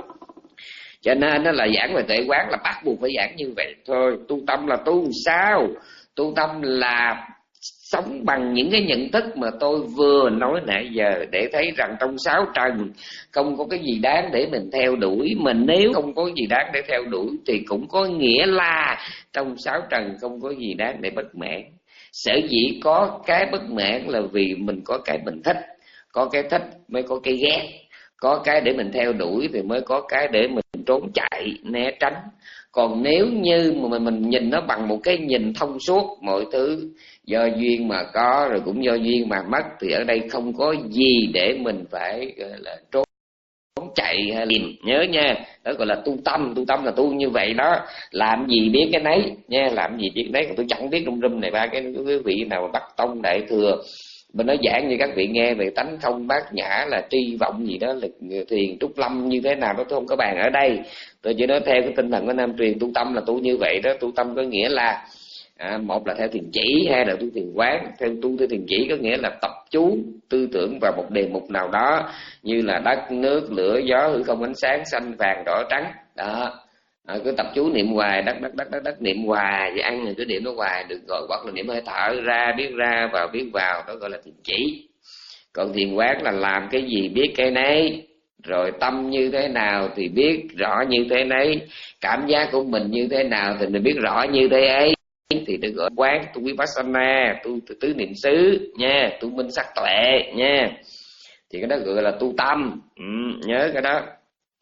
cho nên nó là giảng về tuệ quán là bắt buộc phải giảng như vậy thôi. Tu tâm là tu sao? Tu tâm là sống bằng những cái nhận thức mà tôi vừa nói nãy giờ, để thấy rằng trong sáu trần không có cái gì đáng để mình theo đuổi. Mình nếu không có gì đáng để theo đuổi thì cũng có nghĩa là trong sáu trần không có gì đáng để bất mãn. Sở dĩ có cái bất mãn là vì mình có cái mình thích, có cái thích mới có cái ghét, có cái để mình theo đuổi thì mới có cái để mình trốn chạy né tránh. Còn nếu như mà mình, mình nhìn nó bằng một cái nhìn thông suốt, mọi thứ do duyên mà có rồi cũng do duyên mà mất, thì ở đây không có gì để mình phải gọi là trốn chạy hay liềm. Nhớ nha, đó gọi là tu tâm. Tu tâm là tu như vậy đó, làm gì biết cái nấy nha, làm gì biết đấy. Còn tôi chẳng biết trong room này ba cái quý vị nào mà bắt tông đại thừa mình nói giảng như các vị nghe về tánh không bát nhã là tri vọng gì đó, là thiền trúc lâm như thế nào đó, tôi không có bàn ở đây. Tôi chỉ nói theo cái tinh thần của Nam truyền, tu tâm là tu như vậy đó. Tu tâm có nghĩa là à, một là theo thiền chỉ, hai là tu thiền quán. Theo tu theo thiền chỉ có nghĩa là tập chú tư tưởng vào một đề mục nào đó, như là đất nước lửa gió hư không ánh sáng xanh vàng đỏ trắng đó. À, cứ tập chú niệm hoài, đất đất đất đất đất niệm hoài, vậy ăn thì cứ niệm nó hoài, được gọi hoặc là niệm hơi thở ra, biết ra vào biết vào, đó gọi là thiền chỉ. Còn thiền quán là làm cái gì biết cái nấy, rồi tâm như thế nào thì biết rõ như thế nấy, cảm giác của mình như thế nào thì mình biết rõ như thế ấy, thì được gọi quán. Tu vipassana, tu tứ, tứ niệm xứ nha, tu minh sắc tuệ nha, thì cái đó gọi là tu tâm. Ừ, nhớ cái đó.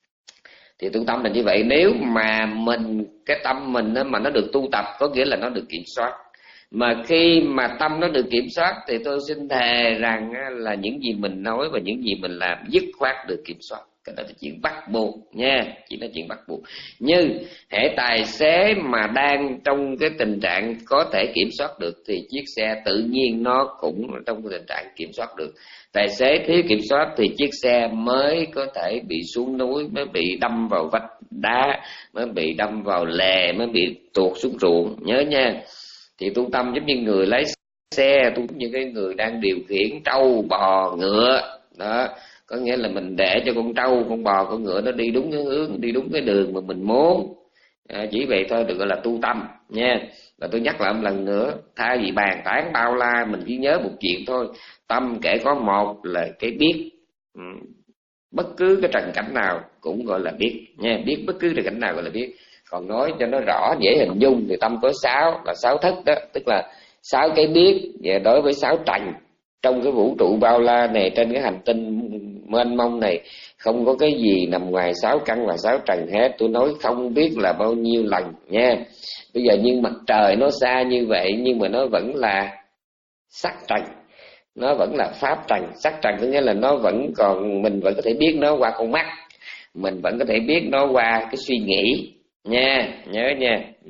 Thì tu tâm là như vậy. Nếu mà mình cái tâm mình đó, mà nó được tu tập có nghĩa là nó được kiểm soát. Mà khi mà tâm nó được kiểm soát thì tôi xin thề rằng là những gì mình nói và những gì mình làm dứt khoát được kiểm soát. Cái đó là chuyện bắt buộc nha, chỉ là chuyện bắt buộc. Như hệ tài xế mà đang trong cái tình trạng có thể kiểm soát được thì chiếc xe tự nhiên nó cũng trong cái tình trạng kiểm soát được. Tài xế thiếu kiểm soát thì chiếc xe mới có thể bị xuống núi, mới bị đâm vào vách đá, mới bị đâm vào lề, mới bị tuột xuống ruộng. Nhớ nha. Thì tu tâm giống như người lái xe, tu như cái người đang điều khiển trâu, bò, ngựa đó. Có nghĩa là mình để cho con trâu, con bò, con ngựa nó đi đúng cái hướng, đi đúng cái đường mà mình muốn. À, chỉ vậy thôi, được gọi là tu tâm nha. Và tôi nhắc lại một lần nữa, thay vì bàn tán bao la, mình chỉ nhớ một chuyện thôi. Tâm kể có một là cái biết. Ừ. Bất cứ cái trần cảnh nào cũng gọi là biết nha. Biết bất cứ trần cảnh nào gọi là biết. Còn nói cho nó rõ dễ hình dung thì tâm có sáu, là sáu thức đó. Tức là sáu cái biết. Và đối với sáu trần trong cái vũ trụ bao la này, trên cái hành tinh mênh mông này, không có cái gì nằm ngoài sáu căn và sáu trần hết. Tôi nói không biết là bao nhiêu lần nha. Bây giờ nhưng mặt trời nó xa như vậy, nhưng mà nó vẫn là sắc trần, nó vẫn là pháp trần. Sắc trần có nghĩa là nó vẫn còn, mình vẫn có thể biết nó qua con mắt, mình vẫn có thể biết nó qua cái suy nghĩ nha, nhớ nha. Ừ.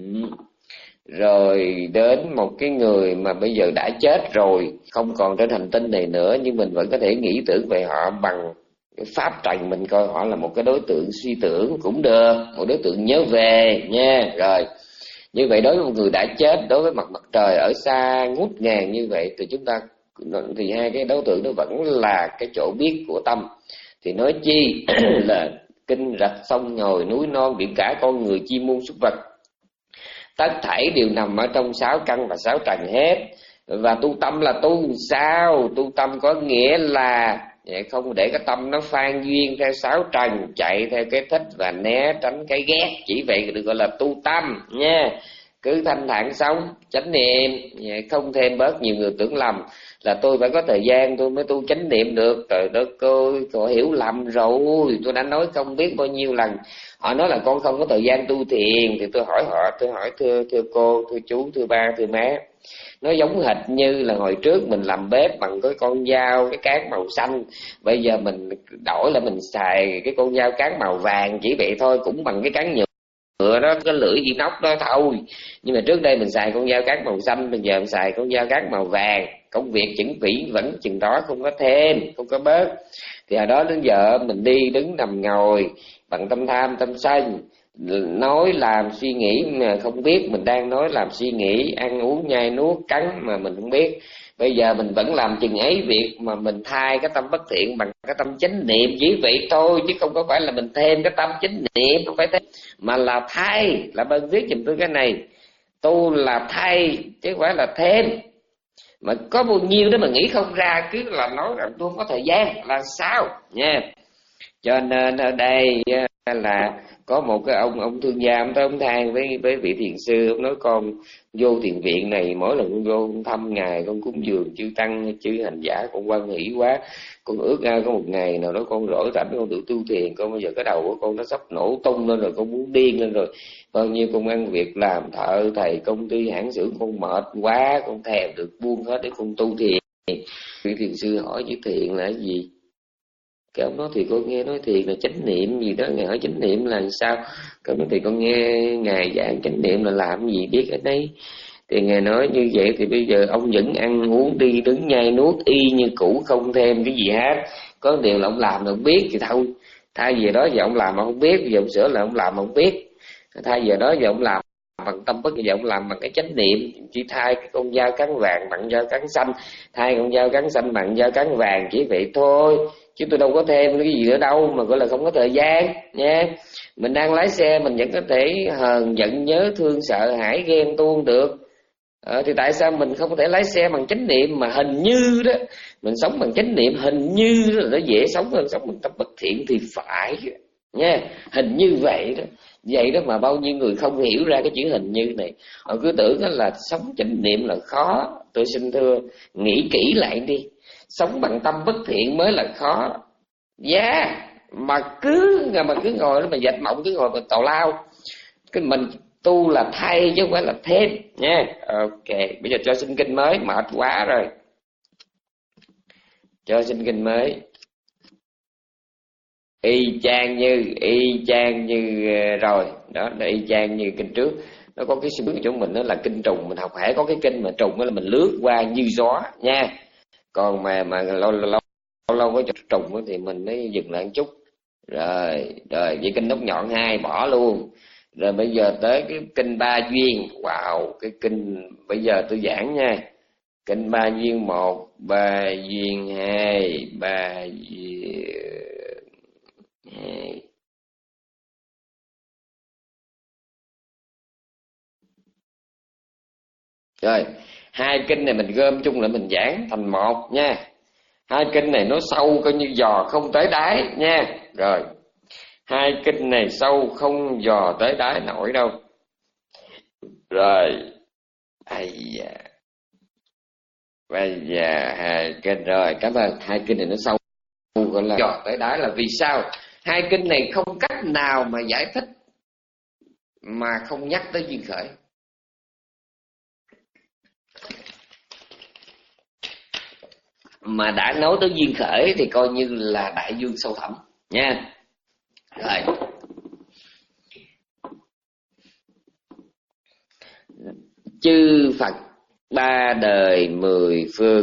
Rồi đến một cái người mà bây giờ đã chết rồi, không còn trên hành tinh này nữa, nhưng mình vẫn có thể nghĩ tưởng về họ bằng cái pháp trần. Mình coi họ là một cái đối tượng suy tưởng cũng được, một đối tượng nhớ về nha. Rồi như vậy đối với một người đã chết, đối với mặt mặt trời ở xa ngút ngàn như vậy, thì chúng ta thì hai cái đối tượng đó vẫn là cái chỗ biết của tâm. Thì nói chi là kinh rạch sông nhồi núi non, biển cả con người chim muôn súc vật, tất thảy đều nằm ở trong sáu căn và sáu trần hết. Và tu tâm là tu sao? Tu tâm có nghĩa là vậy không để cái tâm nó phan duyên theo sáu trần, chạy theo cái thích và né tránh cái ghét. Chỉ vậy được gọi là tu tâm nha. Cứ thanh thản sống, chánh niệm, không thêm bớt. Nhiều người tưởng lầm là tôi phải có thời gian tôi mới tu chánh niệm được. Trời đất ơi, họ hiểu lầm rồi. Tôi đã nói không biết bao nhiêu lần. Họ nói là con không có thời gian tu thiền, thì tôi hỏi họ, tôi hỏi thưa thưa cô, thưa chú, thưa ba, thưa má, nó giống hệt như là hồi trước mình làm bếp bằng cái con dao cái cán màu xanh, bây giờ mình đổi là mình xài cái con dao cán màu vàng, chỉ vậy thôi, cũng bằng cái cán nhựa đó, cái lưỡi inox đó thôi. Nhưng mà trước đây mình xài con dao cán màu xanh, bây giờ mình xài con dao cán màu vàng. Công việc chừng vĩ vẫn chừng đó, không có thêm, không có bớt. Thì hồi đó đến giờ mình đi đứng nằm ngồi bằng tâm tham tâm sân, nói làm suy nghĩ mà không biết mình đang nói làm suy nghĩ, ăn uống nhai nuốt cắn mà mình không biết. Bây giờ mình vẫn làm chừng ấy việc mà mình thay cái tâm bất thiện bằng cái tâm chánh niệm, chỉ vậy thôi, chứ không có phải là mình thêm cái tâm chánh niệm, không phải thêm, mà là thay. Là bên viết giùm tôi cái này, tu là thay chứ không phải là thêm. Mà có bao nhiêu đó mà nghĩ không ra, cứ là nói rằng tôi không có thời gian là sao nha. Cho nên ở đây là có một cái ông ông thương gia, ông tới ông than với với vị thiền sư, ông nói con vô thiền viện này, mỗi lần con vô con thăm ngài, con cúng dường chư tăng chư hành giả, con hoan hỷ quá, con ước ao có một ngày nào đó con rỗi rảnh con tự tu thiền. Con bây giờ cái đầu của con nó sắp nổ tung lên rồi, con muốn điên lên rồi, bao nhiêu công ăn việc làm, thợ thầy công ty hãng xưởng, con mệt quá, con thèm được buông hết để con tu thiền. Vị thiền sư hỏi chữ thiền là cái gì? Cái ông nói thì con nghe nói thiền là chánh niệm gì đó. Ngài hỏi chánh niệm là sao? Cái nói thì con nghe ngài giảng chánh niệm là làm gì biết ở đây. Thì ngài nói như vậy thì bây giờ ông vẫn ăn uống đi đứng nhai nuốt y như cũ, không thêm cái gì hết. Có điều là ông làm là không biết thì thôi. Thay vì đó giờ ông làm mà không biết, giờ ông sửa là ông làm mà không biết. Thay vì đó giờ ông làm bằng tâm bất, giờ ông làm bằng cái chánh niệm. Chỉ thay cái con dao cán vàng bằng dao cán xanh, thay con dao cán xanh bằng dao cán vàng, chỉ vậy thôi, chứ tôi đâu có thêm cái gì nữa đâu mà gọi là không có thời gian nha. Mình đang lái xe mình vẫn có thể hờn giận nhớ thương sợ hãi ghen tuông được. Ờ, thì tại sao mình không có thể lái xe bằng chánh niệm, mà hình như đó mình sống bằng chánh niệm, hình như là nó dễ sống hơn sống bằng tâm bất thiện thì phải nha. Hình như vậy đó. Vậy đó mà bao nhiêu người không hiểu ra cái chữ hình như này, họ cứ tưởng là sống chánh niệm là khó. Tôi xin thưa, nghĩ kỹ lại đi, sống bằng tâm bất thiện mới là khó. Dạ yeah. Mà cứ mà cứ ngồi đó mà dệt mộng, cứ ngồi mà tào lao. Cái mình tu là thay chứ không phải là thêm nha. Ok, bây giờ cho xin kinh mới, mệt quá rồi. Cho xin kinh mới. Y chang như y chang như rồi đó, là y chang như kinh trước. Nó có cái sự của mình đó là kinh trùng, mình học hễ có cái kinh mà trùng đó là mình lướt qua như gió nha. Còn mà mà lâu lâu lâu lâu có trùng thì mình mới dừng lại một chút. Rồi rồi vậy kinh nốt nhọn hai bỏ luôn. Rồi bây giờ tới cái kinh ba duyên. Wow, cái kinh bây giờ tôi giảng nha. Kinh ba duyên một, ba duyên hai, ba duyên hai. Rồi, hai kinh này mình gom chung lại mình giảng thành một nha. Hai kinh này nó sâu coi như giò không tới đáy nha. Rồi, hai kinh này sâu không dò tới đáy nổi đâu. Rồi, ây da, bây giờ hai kinh rồi, cảm ơn. Hai kinh này nó sâu gọi là dò tới đáy là vì sao? Hai kinh này không cách nào mà giải thích mà không nhắc tới duyên khởi. Mà đã nói tới duyên khởi thì coi như là đại dương sâu thẳm nha. Rồi, chư Phật ba đời mười phương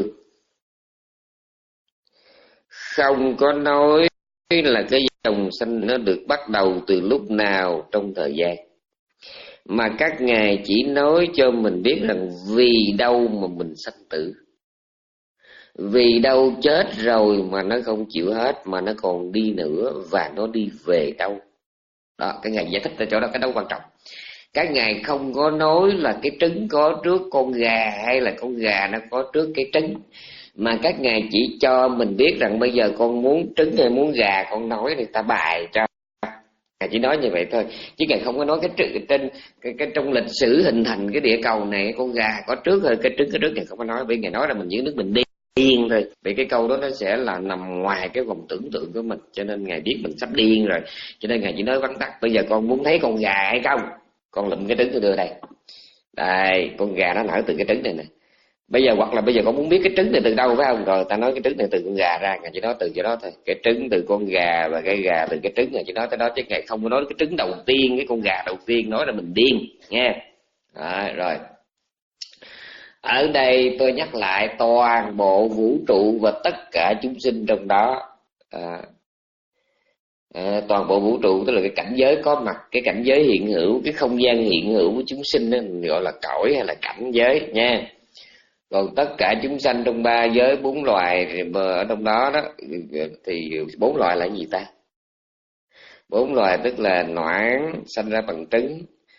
không có nói là cái dòng sanh nó được bắt đầu từ lúc nào trong thời gian, mà các ngài chỉ nói cho mình biết rằng vì đâu mà mình sanh tử, vì đâu chết rồi mà nó không chịu hết, mà nó còn đi nữa, và nó đi về đâu. Đó, các ngài giải thích ở chỗ đó, cái đâu quan trọng. Các ngài không có nói là cái trứng có trước con gà hay là con gà nó có trước cái trứng, mà các ngài chỉ cho mình biết rằng bây giờ con muốn trứng hay muốn gà, con nói thì ta bài cho. Ngài chỉ nói như vậy thôi, chứ ngài không có nói cái trên cái, cái, cái trong lịch sử hình thành cái địa cầu này con gà có trước hay cái trứng có trước, ngài không có nói. Bởi ngài nói là mình những nước mình điên thôi, vì cái câu đó nó sẽ là nằm ngoài cái vòng tưởng tượng của mình, cho nên ngài biết mình sắp điên rồi, cho nên ngài chỉ nói vắn tắt. Bây giờ con muốn thấy con gà hay không, con lụm cái trứng tôi đưa đây, đây con gà nó nở từ cái trứng này nè. Bây giờ hoặc là bây giờ con muốn biết cái trứng này từ đâu phải không, rồi ta nói cái trứng này từ con gà ra, ngài chỉ nói từ chỗ đó thôi, cái trứng từ con gà và cái gà từ cái trứng, ngài chỉ nói tới đó, chứ ngài không có nói cái trứng đầu tiên, cái con gà đầu tiên, nói là mình điên nghe. Đó, rồi ở đây tôi nhắc lại toàn bộ vũ trụ và tất cả chúng sinh trong đó, à, à, toàn bộ vũ trụ tức là cái cảnh giới có mặt, cái cảnh giới hiện hữu, cái không gian hiện hữu của chúng sinh đó, mình gọi là cõi hay là cảnh giới nha. Còn tất cả chúng sanh trong ba giới bốn loài ở trong đó đó thì bốn loài là gì ta? Bốn loài tức là noãn sanh ra bằng trứng,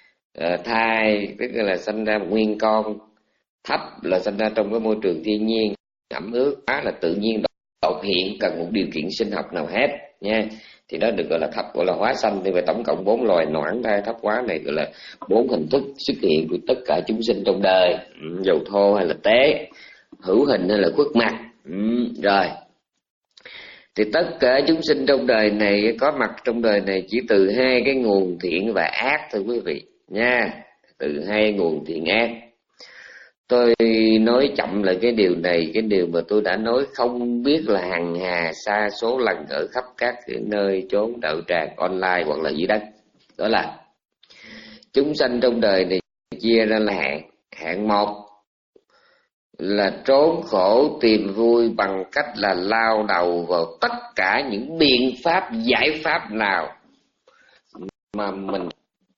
thai tức là sanh ra một nguyên con, thấp là sanh ra trong cái môi trường thiên nhiên ẩm ướt, á là tự nhiên đột hiện, cần một điều kiện sinh học nào hết nha, thì đó được gọi là thấp, gọi là hóa sanh. Thì về tổng cộng bốn loài noãn thai thấp hóa này gọi là bốn hình thức xuất hiện của tất cả chúng sinh trong đời, dầu thô hay là tế, hữu hình hay là khuất mặt. Ừ, rồi thì tất cả chúng sinh trong đời này có mặt trong đời này chỉ từ hai cái nguồn thiện và ác thôi quý vị nha, từ hai nguồn thiện ác. Tôi nói chậm lại cái điều này, cái điều mà tôi đã nói không biết là hằng hà sa số lần ở khắp các nơi chốn đạo tràng online hoặc là dưới đất. Đó là chúng sanh trong đời này chia ra là hạng. Hạng một là trốn khổ tìm vui bằng cách là lao đầu vào tất cả những biện pháp giải pháp nào mà mình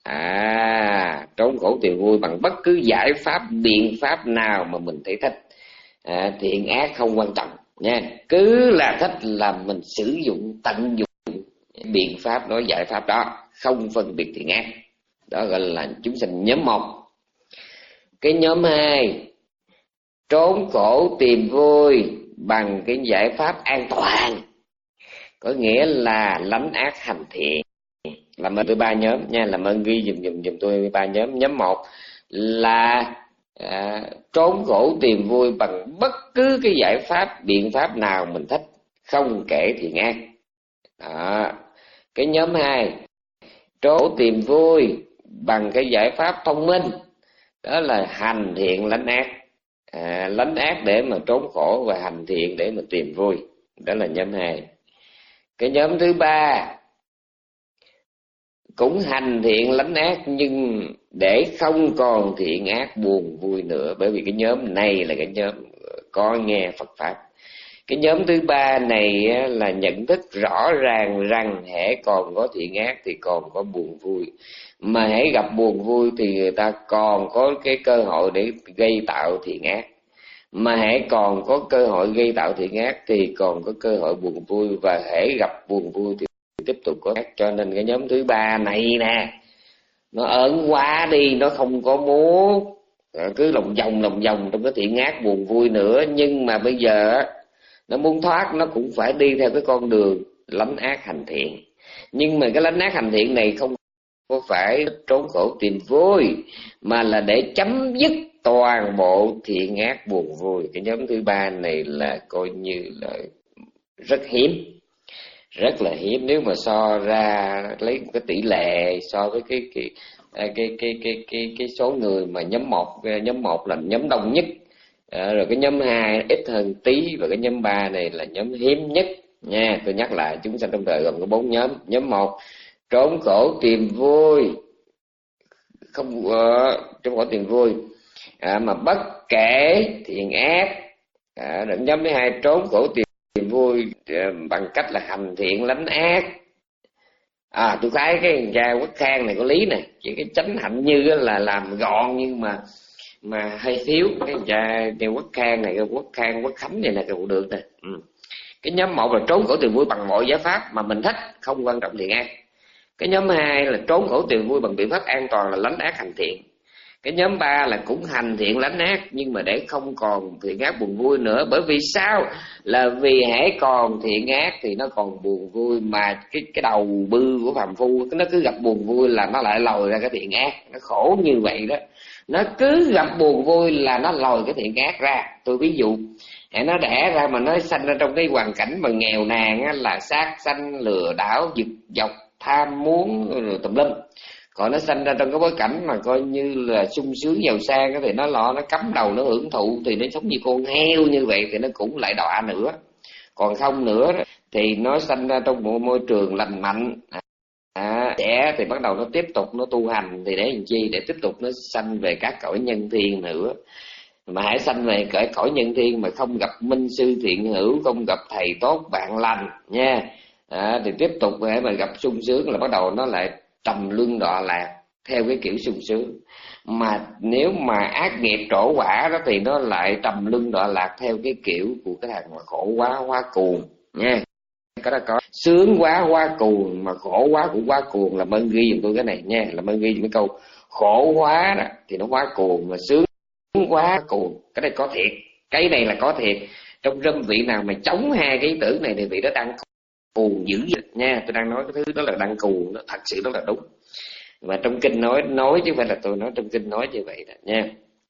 À, trốn khổ tìm vui bằng bất cứ giải pháp, biện pháp nào mà mình thấy thích. À, thiện ác không quan trọng nha, cứ là thích là mình sử dụng, tận dụng biện pháp đó, giải pháp đó, không phân biệt thiện ác. Đó gọi là chúng sinh nhóm một. Cái nhóm hai, trốn khổ tìm vui bằng cái giải pháp an toàn, có nghĩa là lánh ác hành thiện. Làm ơn tôi ba nhóm nha, làm ơn ghi dùm dùm dùm tôi ba nhóm. Nhóm một là à, trốn khổ tìm vui bằng bất cứ cái giải pháp, biện pháp nào mình thích, không kể thiện ác. Đó. Cái nhóm hai, trốn tìm vui bằng cái giải pháp thông minh, đó là hành thiện lánh ác. À, lánh ác để mà trốn khổ và hành thiện để mà tìm vui. Đó là nhóm hai. Cái nhóm thứ ba cũng hành thiện lánh ác nhưng để không còn thiện ác buồn vui nữa, bởi vì cái nhóm này là cái nhóm có nghe Phật Pháp. Cái nhóm thứ ba này là nhận thức rõ ràng rằng hễ còn có thiện ác thì còn có buồn vui, mà hễ gặp buồn vui thì người ta còn có cái cơ hội để gây tạo thiện ác, mà hễ còn có cơ hội gây tạo thiện ác thì còn có cơ hội buồn vui, và hễ gặp buồn vui thì tiếp tục có ác. Cho nên cái nhóm thứ ba này nè, nó ớn quá đi, nó không có muốn cứ lòng vòng lòng vòng trong cái thiện ác buồn vui nữa, nhưng mà bây giờ nó muốn thoát, nó cũng phải đi theo cái con đường lánh ác hành thiện. Nhưng mà cái lánh ác hành thiện này không có phải trốn khổ tìm vui, mà là để chấm dứt toàn bộ thiện ác buồn vui. Cái nhóm thứ ba này là coi như là rất hiếm, rất là hiếm. Nếu mà so ra lấy cái tỷ lệ so với cái cái cái cái cái cái cái, cái số người mà nhóm một, nhóm một là nhóm đông nhất, à, rồi cái nhóm hai ít hơn tí, và cái nhóm ba này là nhóm hiếm nhất nha. Tôi nhắc lại, chúng sanh trong đời gồm có bốn nhóm. Nhóm một, trốn khổ tìm vui, không uh, trốn khổ tìm vui à, mà bất kể thiện ác. À, rồi nhóm thứ hai, trốn khổ tìm tìm vui uh, bằng cách là hành thiện lánh ác. À, tôi thấy cái cha Quốc Khang này có lý nè, chỉ cái chánh hạnh như là làm gọn nhưng mà mà hơi thiếu. Cái cha Quốc Khang này, Quốc Khang Quốc Khánh này là cũng được nè. Ừ. Cái nhóm một là trốn khổ tìm vui bằng mọi giải pháp mà mình thích, không quan trọng thiện ác. Cái nhóm hai là trốn khổ tìm vui bằng biện pháp an toàn là lánh ác hành thiện. Cái nhóm ba là cũng hành thiện lánh ác, nhưng mà để không còn thiện ác buồn vui nữa. Bởi vì sao? Là vì hễ còn thiện ác thì nó còn buồn vui, mà cái cái đầu bư của phàm phu nó cứ gặp buồn vui là nó lại lòi ra cái thiện ác. Nó khổ như vậy đó. Nó cứ gặp buồn vui là nó lòi cái thiện ác ra. Tôi ví dụ, nó đẻ ra mà nó sanh ra trong cái hoàn cảnh mà nghèo nàn á, là sát sanh, lừa đảo, giật dọc, tham muốn rồi tùm lum. Còn nó sanh ra trong cái bối cảnh mà coi như là sung sướng giàu sang thì nó lo nó cắm đầu nó hưởng thụ, thì nó sống như con heo như vậy thì nó cũng lại đọa nữa. Còn không nữa thì nó sanh ra trong một môi trường lành mạnh, à, trẻ thì bắt đầu nó tiếp tục nó tu hành, thì để làm chi? Để tiếp tục nó sanh về các cõi nhân thiên nữa. Mà hãy sanh về cõi cõi nhân thiên mà không gặp minh sư thiện hữu, không gặp thầy tốt bạn lành nha, à, thì tiếp tục hãy mà gặp sung sướng là bắt đầu nó lại trầm luân đọa lạc theo cái kiểu sung sướng. Mà nếu mà ác nghiệp trổ quả đó thì nó lại trầm luân đọa lạc theo cái kiểu của cái thằng mà khổ quá hóa cuồng nha. Cái đó có sướng quá hóa cuồng, mà khổ quá cũng hóa cuồng. Làm ơn ghi giùm tôi cái này nha, làm ơn ghi giùm cái câu khổ quá đó thì nó hóa cuồng, mà sướng quá cuồng. Cái này có thiệt, cái này là có thiệt. Trong râm vị nào mà chống hai cái ý tưởng này thì vị đó đang cuồng dữ nha. Tôi đang nói cái thứ đó là đang cuồng đó, thật sự đó là đúng. Mà trong kinh nói nói chứ không phải là tôi nói, trong kinh nói như vậy đó nha.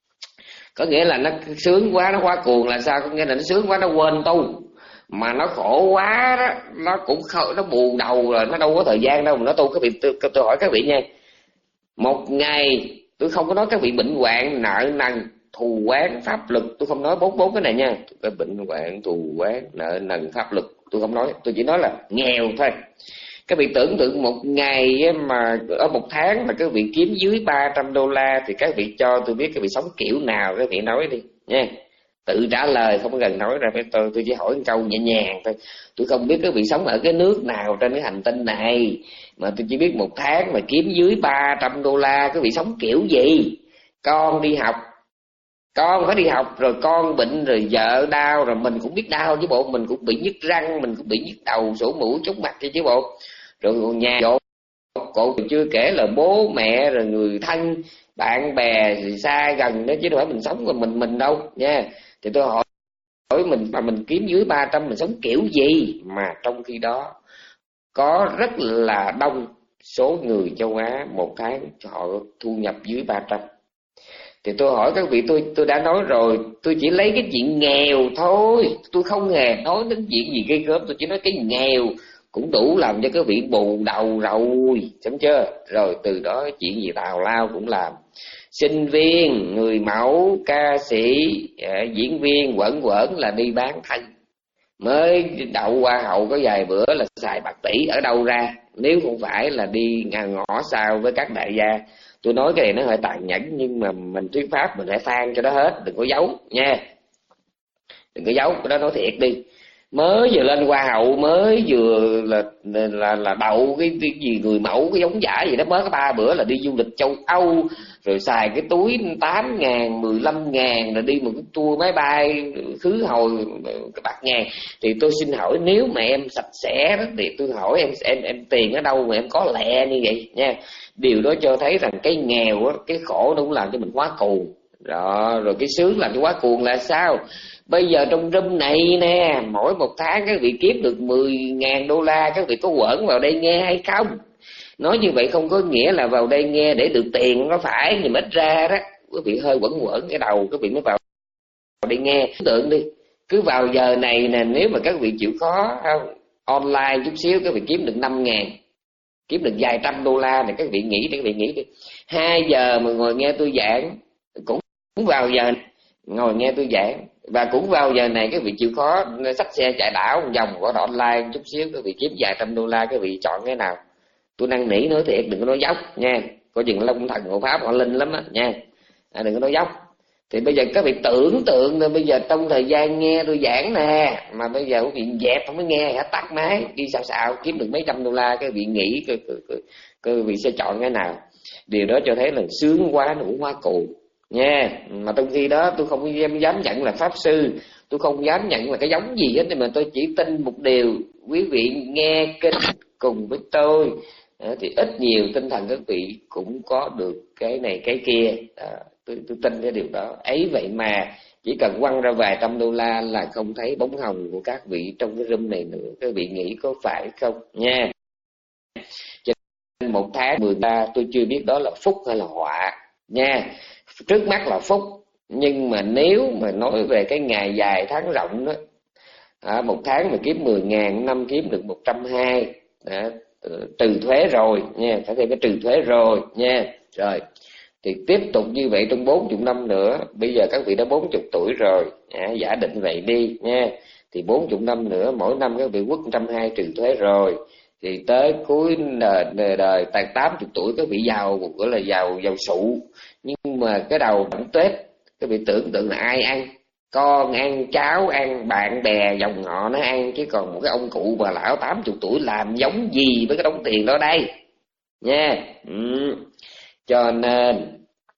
Có nghĩa là nó sướng quá nó hóa cuồng là sao? Có nghĩa là nó sướng quá nó quên tu, mà nó khổ quá đó nó cũng không, nó buồn đầu rồi, nó đâu có thời gian đâu mà nó tu. Các vị tôi, tôi hỏi các vị nha, một ngày tôi không có nói các vị bệnh hoạn, nợ nần, thù oán, pháp lực, tôi không nói bốn bốn cái này nha. Cái bệnh hoạn, thù oán, nợ nần, pháp lực tôi không nói, tôi chỉ nói là nghèo thôi. Các vị tưởng tượng một ngày mà ở một tháng mà các vị kiếm dưới ba trăm đô la thì các vị cho tôi biết các vị sống kiểu nào, các vị nói đi nha. Tự trả lời, không có cần nói ra với tôi, tôi chỉ hỏi một câu nhẹ nhàng thôi. Tôi không biết các vị sống ở cái nước nào trên cái hành tinh này, mà tôi chỉ biết một tháng mà kiếm dưới ba trăm đô la các vị sống kiểu gì. Con đi học, con phải đi học, rồi con bệnh, rồi vợ đau, rồi mình cũng biết đau chứ bộ, mình cũng bị nhức răng, mình cũng bị nhức đầu, sổ mũi, chóng mặt chứ bộ. Rồi nhà dột cộ, chưa kể là bố mẹ, rồi người thân, bạn bè xa gần đó, chứ đâu phải mình sống của mình mình đâu nha. Thì tôi hỏi, hỏi mình mà mình kiếm dưới ba trăm mình sống kiểu gì? Mà trong khi đó có rất là đông số người châu Á một tháng họ thu nhập dưới ba trăm. Thì tôi hỏi các vị, tôi tôi đã nói rồi, tôi chỉ lấy cái chuyện nghèo thôi, tôi không hề nói đến chuyện gì gây gớm, tôi chỉ nói cái nghèo cũng đủ làm cho các vị bù đầu rồi, xong chưa? Rồi từ đó chuyện gì tào lao cũng làm. Sinh viên, người mẫu, ca sĩ, diễn viên quẩn quẩn là đi bán thân. Mới đậu hoa hậu có vài bữa là xài bạc tỷ ở đâu ra, nếu không phải là đi ngang ngõ sau với các đại gia. Tôi nói cái này nó hơi tàn nhẫn, nhưng mà mình thuyết pháp mình phải phan cho nó hết, đừng có giấu nha. Đừng có giấu, cái đó nói thiệt đi. Mới vừa lên hoa hậu, mới vừa là là là đậu cái, cái gì người mẫu, cái giống giả gì đó, mới có ba bữa là đi du lịch châu Âu, rồi xài cái túi tám ngàn, mười lăm ngàn, rồi đi một cái tour máy bay khứ hồi cái bạc ngàn. Thì tôi xin hỏi, nếu mà em sạch sẽ đó, thì tôi hỏi em em em tiền ở đâu mà em có lẹ như vậy nha. Điều đó cho thấy rằng cái nghèo á, cái khổ nó cũng làm cho mình quá cuồng. Đó, rồi cái sướng làm cho quá cuồng là sao? Bây giờ trong room này nè, mỗi một tháng các vị kiếm được mười ngàn đô la, các vị có quẩn vào đây nghe hay không? Nói như vậy không có nghĩa là vào đây nghe để được tiền, nó phải, nhưng ít ra đó, quý vị hơi quẩn quẩn cái đầu, các vị mới vào đây nghe. Tưởng tượng đi, cứ vào giờ này nè, nếu mà các vị chịu khó không, online chút xíu, các vị kiếm được năm ngàn, kiếm được vài trăm đô la này, các vị nghĩ đi, các vị nghĩ đi. Hai giờ mà ngồi nghe tôi giảng, cũng vào giờ ngồi nghe tôi giảng, và cũng vào giờ này các vị chịu khó xách xe chạy đảo một vòng, gọi online chút xíu, các vị kiếm vài trăm đô la, các vị chọn cái nào? Tôi năn nỉ nói thiệt, đừng có nói dốc nha, có chừng Long Thần Hộ Pháp họ linh lắm á nha, à, đừng có nói dốc. Thì bây giờ các vị tưởng tượng là bây giờ trong thời gian nghe tôi giảng nè, mà bây giờ quý vị dẹp không có nghe, hả, tắt máy đi xào xạo kiếm được mấy trăm đô la, các vị nghĩ các vị sẽ chọn cái nào? Điều đó cho thấy là sướng quá nó cũng quá cụ nha. Mà trong khi đó tôi không dám, dám nhận là pháp sư, tôi không dám nhận là cái giống gì hết, nhưng mà tôi chỉ tin một điều, quý vị nghe kinh cùng với tôi À, thì ít nhiều tinh thần các vị cũng có được cái này cái kia. À, tôi, tôi tin cái điều đó. Ấy vậy mà chỉ cần quăng ra vài trăm đô la là không thấy bóng hồng của các vị trong cái room này nữa. Các vị nghĩ có phải không nha? Cho nên một tháng mười ba tôi chưa biết đó là phúc hay là họa nha. Trước mắt là phúc, nhưng mà nếu mà nói về cái ngày dài tháng rộng đó, à, một tháng mà kiếm mười ngàn, năm kiếm được một trăm hai, à, trừ thuế rồi nha, phải thêm cái trừ thuế rồi nha. Rồi thì tiếp tục như vậy trong bốn mươi năm nữa. Bây giờ các vị đã bốn mươi tuổi rồi, à, giả định vậy đi nha. Thì bốn mươi năm nữa, mỗi năm các vị quất một trăm hai trừ thuế rồi, thì tới cuối đời, đời, đời tại tám mươi tuổi các vị giàu, gọi là giàu giàu sụ. Nhưng mà cái đầu bánh Tết, các vị tưởng tượng là ai ăn? Con ăn, cháu ăn, bạn bè dòng họ nó ăn, chứ còn một cái ông cụ bà lão tám mươi tuổi làm giống gì với cái đống tiền đó đây nha. Ừ. Cho nên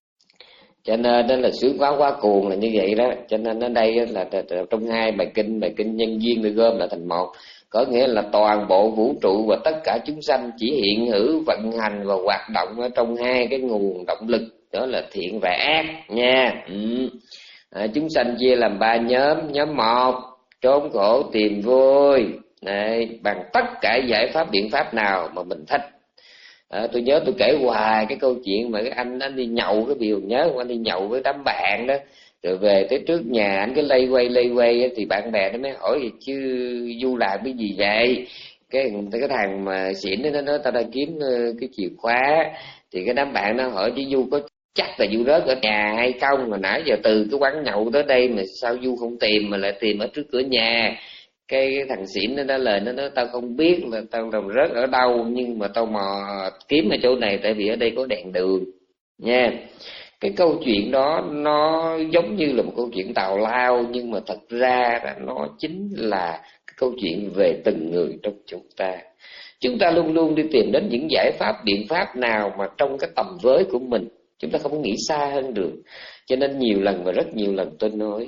cho nên đó là sướng quá quá cuồng là như vậy đó. Cho nên ở đây là, là, là trong hai bài kinh, bài kinh nhân duyên được gom lại thành một, có nghĩa là toàn bộ vũ trụ và tất cả chúng sanh chỉ hiện hữu, vận hành và hoạt động ở trong hai cái nguồn động lực, đó là thiện và ác nha. Ừ. À, chúng sanh chia làm ba nhóm. Nhóm một, trốn khổ tìm vui. Đấy, bằng tất cả giải pháp biện pháp nào mà mình thích. À, tôi nhớ tôi kể hoài cái câu chuyện mà cái anh anh đi nhậu, cái điều nhớ anh đi nhậu với đám bạn đó, rồi về tới trước nhà anh cứ lây quay lây quay, thì bạn bè nó mới hỏi gì chứ Du làm cái gì vậy? Cái cái thằng mà xỉn nó nói tao đang kiếm cái chìa khóa. Thì cái đám bạn nó hỏi chứ Du có chắc là Du rớt ở nhà hay không, mà nãy giờ từ cái quán nhậu tới đây mà sao Du không tìm mà lại tìm ở trước cửa nhà? Cái, cái thằng xỉn nó trả lời, nó nói tao không biết là tao đồng rớt ở đâu, nhưng mà tao mò kiếm ở chỗ này tại vì ở đây có đèn đường nha. Cái câu chuyện đó nó giống như là một câu chuyện tào lao, nhưng mà thật ra là nó chính là cái câu chuyện về từng người trong chúng ta. Chúng ta luôn luôn đi tìm đến những giải pháp biện pháp nào mà trong cái tầm với của mình, chúng ta không có nghĩ xa hơn được. Cho nên nhiều lần và rất nhiều lần tôi nói,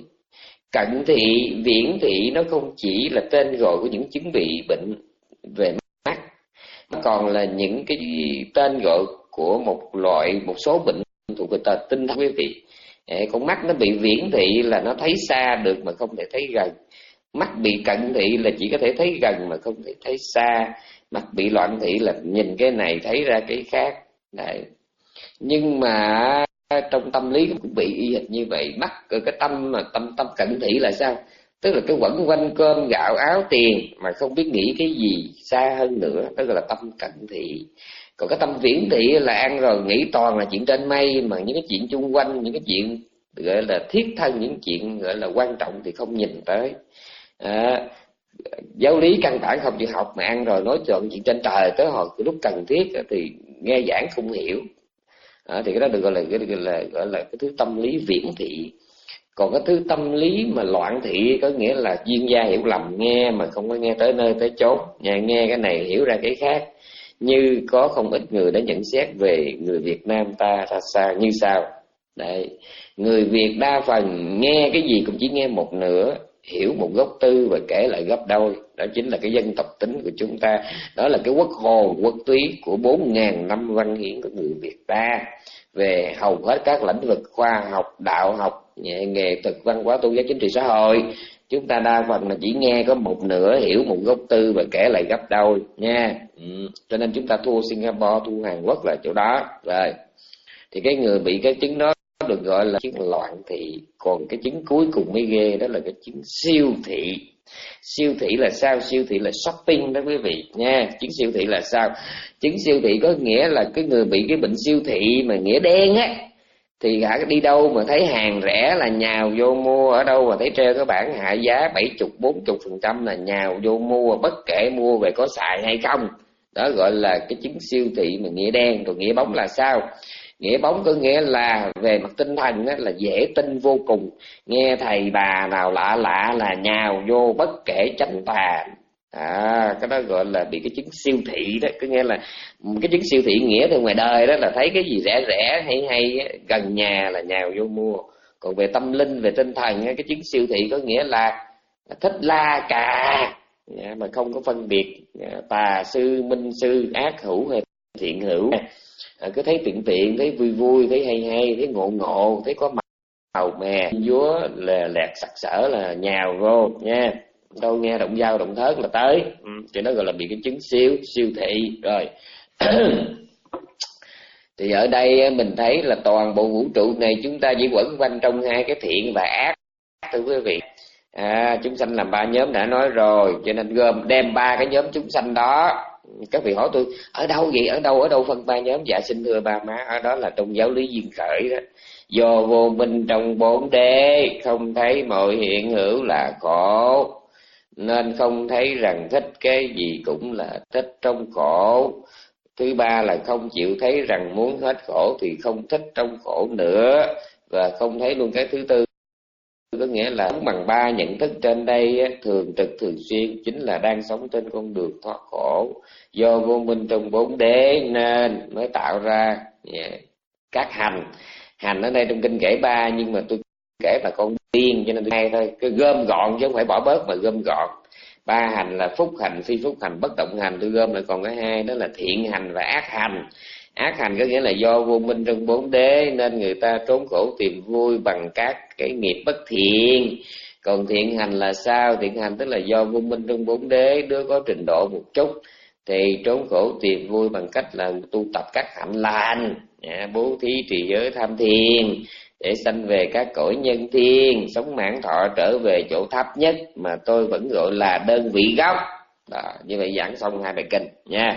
cận thị, viễn thị nó không chỉ là tên gọi của những chứng bị bệnh về mắt, nó còn là những cái tên gọi của một loại, một số bệnh thuộc về tờ tinh thần quý vị. Con mắt nó bị viễn thị là nó thấy xa được mà không thể thấy gần. Mắt bị cận thị là chỉ có thể thấy gần mà không thể thấy xa. Mắt bị loạn thị là nhìn cái này thấy ra cái khác. Đấy. Nhưng mà trong tâm lý cũng bị y hệt như vậy. Mắt cái tâm mà tâm tâm cận thị là sao? Tức là cái quẩn quanh cơm gạo áo tiền mà không biết nghĩ cái gì xa hơn nữa, đó gọi là tâm cận thị. Còn cái tâm viễn thị là ăn rồi nghĩ toàn là chuyện trên mây, mà những cái chuyện chung quanh, những cái chuyện gọi là thiết thân, những chuyện gọi là quan trọng thì không nhìn tới. À, giáo lý căn bản không chịu học mà ăn rồi nói chuyện chuyện trên trời, tới hồi lúc cần thiết thì nghe giảng không hiểu. À, thì cái đó được gọi là, gọi là gọi là cái thứ tâm lý viễn thị. Còn cái thứ tâm lý mà loạn thị có nghĩa là chuyên gia hiểu lầm, nghe mà không có nghe tới nơi tới chốn, nhà nghe cái này hiểu ra cái khác. Như có không ít người đã nhận xét về người Việt Nam ta ra sao như sau. Đấy, người Việt đa phần nghe cái gì cũng chỉ nghe một nửa, hiểu một góc tư và kể lại gấp đôi. Đó chính là cái dân tộc tính của chúng ta. Đó là cái quốc hồn, quốc túy của bốn ngàn năm văn hiến của người Việt ta. Về hầu hết các lĩnh vực khoa học, đạo học, nghệ thuật, văn hóa, tôn giáo, chính trị, xã hội, chúng ta đa phần là chỉ nghe có một nửa, hiểu một góc tư và kể lại gấp đôi nha. Ừ. Cho nên chúng ta thua Singapore, thua Hàn Quốc là chỗ đó. Rồi thì cái người bị cái chứng đó được gọi là chứng loạn thị. Còn cái chứng cuối cùng mới ghê, đó là cái chứng siêu thị. Siêu thị là sao? Siêu thị là shopping đó quý vị nha. Chứng siêu thị là sao? Chứng siêu thị có nghĩa là cái người bị cái bệnh siêu thị mà nghĩa đen á, thì hả đi đâu mà thấy hàng rẻ là nhào vô mua, ở đâu mà thấy treo cái bảng hạ giá bảy mươi, bốn mươi phần trăm là nhào vô mua, bất kể mua về có xài hay không. Đó gọi là cái chứng siêu thị mà nghĩa đen. Còn nghĩa bóng là sao? Nghĩa bóng có nghĩa là về mặt tinh thần á, là dễ tin vô cùng. Nghe thầy bà nào lạ lạ là nhào vô bất kể chánh tà. À, cái đó gọi là bị cái chứng siêu thị đó. Có nghĩa là cái chứng siêu thị nghĩa từ ngoài đời đó là thấy cái gì rẻ rẻ hay hay gần nhà là nhào vô mua. Còn về tâm linh, về tinh thần, cái chứng siêu thị có nghĩa là thích la cà mà không có phân biệt tà sư, minh sư, ác hữu hay thiện hữu, à, cứ thấy tiện tiện, thấy vui vui, thấy hay hay, thấy ngộ ngộ, thấy có màu mè vúa là lẹt sặc sỡ là nhào vô nha. Đâu nghe động dao động thớt là tới, ừ, thì nó gọi là bị cái chứng siêu siêu thị rồi. Thì ở đây mình thấy là toàn bộ vũ trụ này chúng ta chỉ quẩn quanh trong hai cái thiện và ác, thưa quý vị. À, chúng sanh làm ba nhóm đã nói rồi, cho nên gom đem ba cái nhóm chúng sanh đó. Các vị hỏi tôi ở đâu vậy, ở đâu ở đâu phân ba nhóm? Dạ xin thưa ba má, ở đó là trong giáo lý duyên khởi đó. Do vô minh trong bốn đế, không thấy mọi hiện hữu là khổ, nên không thấy rằng thích cái gì cũng là thích trong khổ. Thứ ba là không chịu thấy rằng muốn hết khổ thì không thích trong khổ nữa. Và không thấy luôn cái thứ tư, có nghĩa là bằng ba nhận thức trên đây thường trực thường xuyên chính là đang sống trên con đường thoát khổ. Do vô minh trong bốn đế nên mới tạo ra yeah, các hành. Hành ở đây trong kinh kể ba, nhưng mà tôi kể là con tiên cho nên tôi hay thôi, cứ gom gọn chứ không phải bỏ bớt mà gom gọn. Ba hành là phúc hành, phi phúc hành, bất động hành, tôi gom lại còn cái hai đó là thiện hành và ác hành. Ác hành có nghĩa là do vô minh trong bốn đế nên người ta trốn khổ tìm vui bằng các cái nghiệp bất thiện. Còn thiện hành là sao? Thiện hành tức là do vô minh trong bốn đế, đứa có trình độ một chút thì trốn khổ tìm vui bằng cách là tu tập các hạnh lành, bố thí trì giới tham thiền để sanh về các cõi nhân thiên, sống mãn thọ trở về chỗ thấp nhất mà tôi vẫn gọi là đơn vị gốc. Đó, như vậy giảng xong hai bài kinh nha.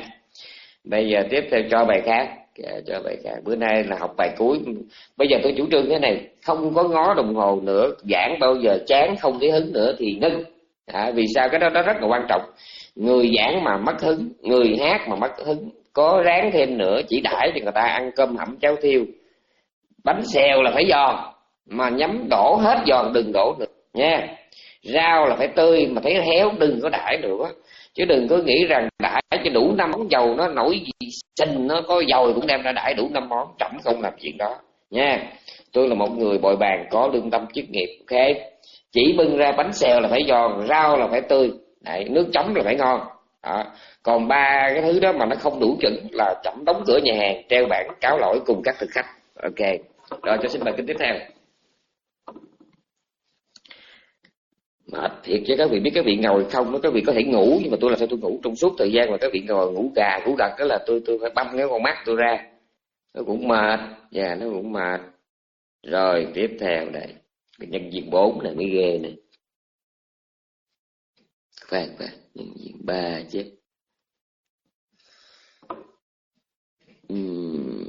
Bây giờ tiếp theo cho bài khác, cho bài khác. Bữa nay là học bài cuối. Bây giờ tôi chủ trương thế này, không có ngó đồng hồ nữa, giảng bao giờ chán không cái hứng nữa thì ngưng. À, vì sao? Cái đó đó rất là quan trọng. Người giảng mà mất hứng, người hát mà mất hứng, có ráng thêm nữa chỉ đãi cho người ta ăn cơm hẩm cháo thiêu, bánh xèo là phải giòn mà nhắm đổ hết giòn, đừng đổ nữa nha. Rau là phải tươi mà thấy héo đừng có đãi nữa, chứ đừng có nghĩ rằng đãi cho đủ năm món dầu nó nổi gì xình, nó có dầu cũng đem ra đãi đủ năm món. Trẫm không làm chuyện đó nha. Tôi là một người bồi bàn có lương tâm chức nghiệp, ok. Chỉ bưng ra bánh xèo là phải giòn, rau là phải tươi, đấy, nước chấm là phải ngon đó. Còn ba cái thứ đó mà nó không đủ chuẩn là Trẫm đóng cửa nhà hàng, treo bảng cáo lỗi cùng các thực khách. Ok, rồi cho xin bài kinh tiếp theo. Mệt thiệt chứ các vị biết, các vị ngồi không đó, các vị có thể ngủ, nhưng mà tôi là sao tôi ngủ trong suốt thời gian mà các vị ngồi ngủ gà ngủ gật, đó là tôi tôi phải băm cái con mắt tôi ra, nó cũng mệt, dạ nó cũng mệt. Rồi tiếp theo đây, nhân viên bốn này mới ghê này. Khoan khoan, nhân viên ba chứ. Uhm.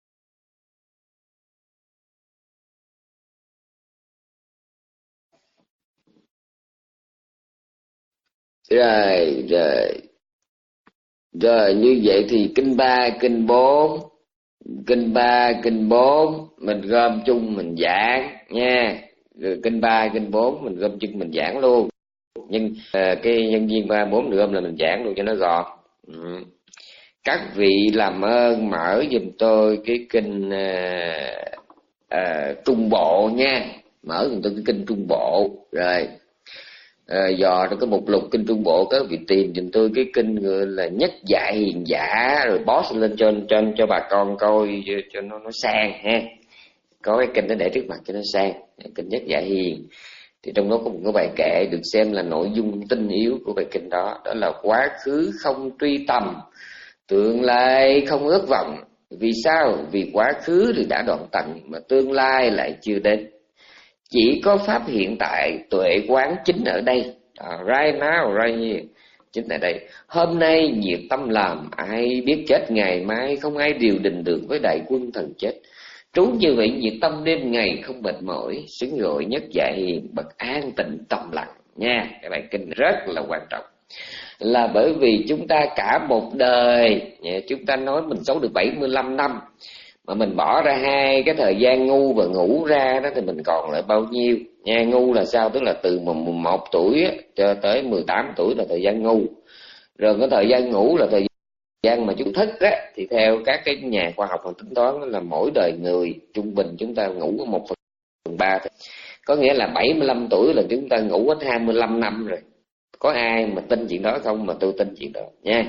Rồi, rồi. Rồi như vậy thì kinh ba, kinh bốn, kinh ba, kinh bốn mình gom chung mình giảng nha. Rồi kinh ba, kinh bốn mình gom chung mình giảng luôn. Nhưng uh, cái nhân viên ba bốn gom là mình giảng luôn cho nó gọn. Ừ. Các vị làm ơn mở giùm tôi cái kinh uh, uh, trung bộ nha. Mở giùm tôi cái kinh trung bộ. Rồi À, dò trong cái mục lục kinh trung bộ các vị tìm giùm tôi cái kinh gọi là nhất dạy hiền giả, rồi post lên cho cho cho bà con coi cho, cho nó nó sang ha. Có cái kinh đó để trước mặt cho nó sang, kinh nhất dạy hiền. Thì trong đó có một cái bài kệ được xem là nội dung tinh yếu của bài kinh đó, đó là quá khứ không truy tầm, tương lai không ước vọng. Vì sao? Vì quá khứ thì đã đoạn tận mà tương lai lại chưa đến. Chỉ có pháp hiện tại tuệ quán chính ở đây, à, right now, right here, chính ở đây. Hôm nay nhiệt tâm làm, ai biết chết ngày mai, không ai điều đình được với đại quân thần chết. Trú như vậy nhiệt tâm đêm ngày không mệt mỏi, xứng gọi nhất dạ hiền, bậc an tịnh trầm lặng nha. Cái bài kinh rất là quan trọng, là bởi vì chúng ta cả một đời, chúng ta nói mình sống được bảy mươi lăm năm, mà mình bỏ ra hai cái thời gian ngu và ngủ ra đó thì mình còn lại bao nhiêu nha. Ngu là sao? Tức là từ một tuổi á, cho tới mười tám tuổi là thời gian ngu. Rồi cái thời gian ngủ là thời gian mà chúng thức á, thì theo các cái nhà khoa học tính toán là mỗi đời người trung bình chúng ta ngủ một phần ba. Có nghĩa là bảy mươi lăm tuổi là chúng ta ngủ hết hai mươi lăm năm rồi. Có ai mà tin chuyện đó không? Mà tôi tin chuyện đó nha.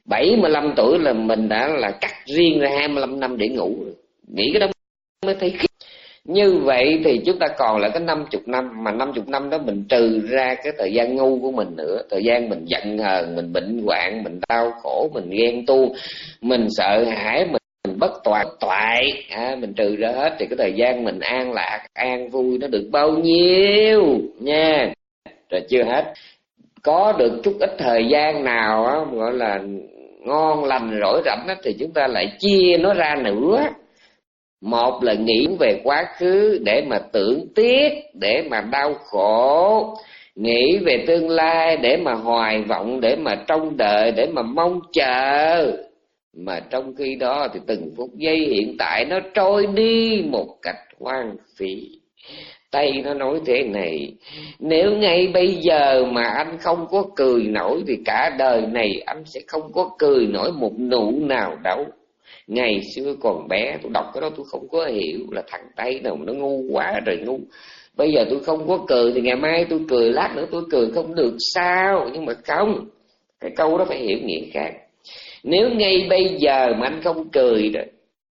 bảy mươi lăm tuổi là mình đã là cắt riêng ra hai mươi lăm năm để ngủ rồi. Nghĩ cái đó mới thấy khiếp. Như vậy thì chúng ta còn lại có năm mươi năm, mà năm mươi năm đó mình trừ ra cái thời gian ngu của mình nữa, thời gian mình giận hờn, mình bệnh hoạn, mình đau khổ, mình ghen tuông, mình sợ hãi, mình mình bất toại, toại à, mình trừ ra hết thì cái thời gian mình an lạc, an vui nó được bao nhiêu nha. Rồi chưa hết, có được chút ít thời gian nào á, gọi là ngon lành rỗi rảnh á, thì chúng ta lại chia nó ra nữa. Một là nghĩ về quá khứ để mà tưởng tiếc, để mà đau khổ. Nghĩ về tương lai để mà hoài vọng, để mà trông đợi, để mà mong chờ. Mà trong khi đó thì từng phút giây hiện tại nó trôi đi một cách hoang phí. Tây nó nói thế này: nếu ngay bây giờ mà anh không có cười nổi thì cả đời này anh sẽ không có cười nổi một nụ nào đâu. Ngày xưa còn bé tôi đọc cái đó tôi không có hiểu là thằng Tây nào mà nó ngu quá rồi ngu. Bây giờ tôi không có cười thì ngày mai tôi cười, lát nữa tôi cười không được sao? Nhưng mà không, cái câu đó phải hiểu nghĩa khác. Nếu ngay bây giờ mà anh không cười rồi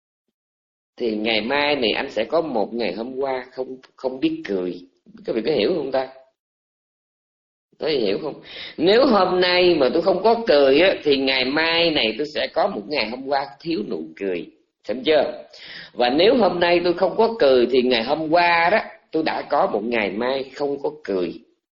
thì ngày mai này anh sẽ có một ngày hôm qua không không biết cười. Các vị có hiểu không ta? Tôi hiểu không? Nếu hôm nay mà tôi không có cười á, thì ngày mai này tôi sẽ có một ngày hôm qua thiếu nụ cười. Xem chưa? Và nếu hôm nay tôi không có cười thì ngày hôm qua đó tôi đã có một ngày mai không có cười.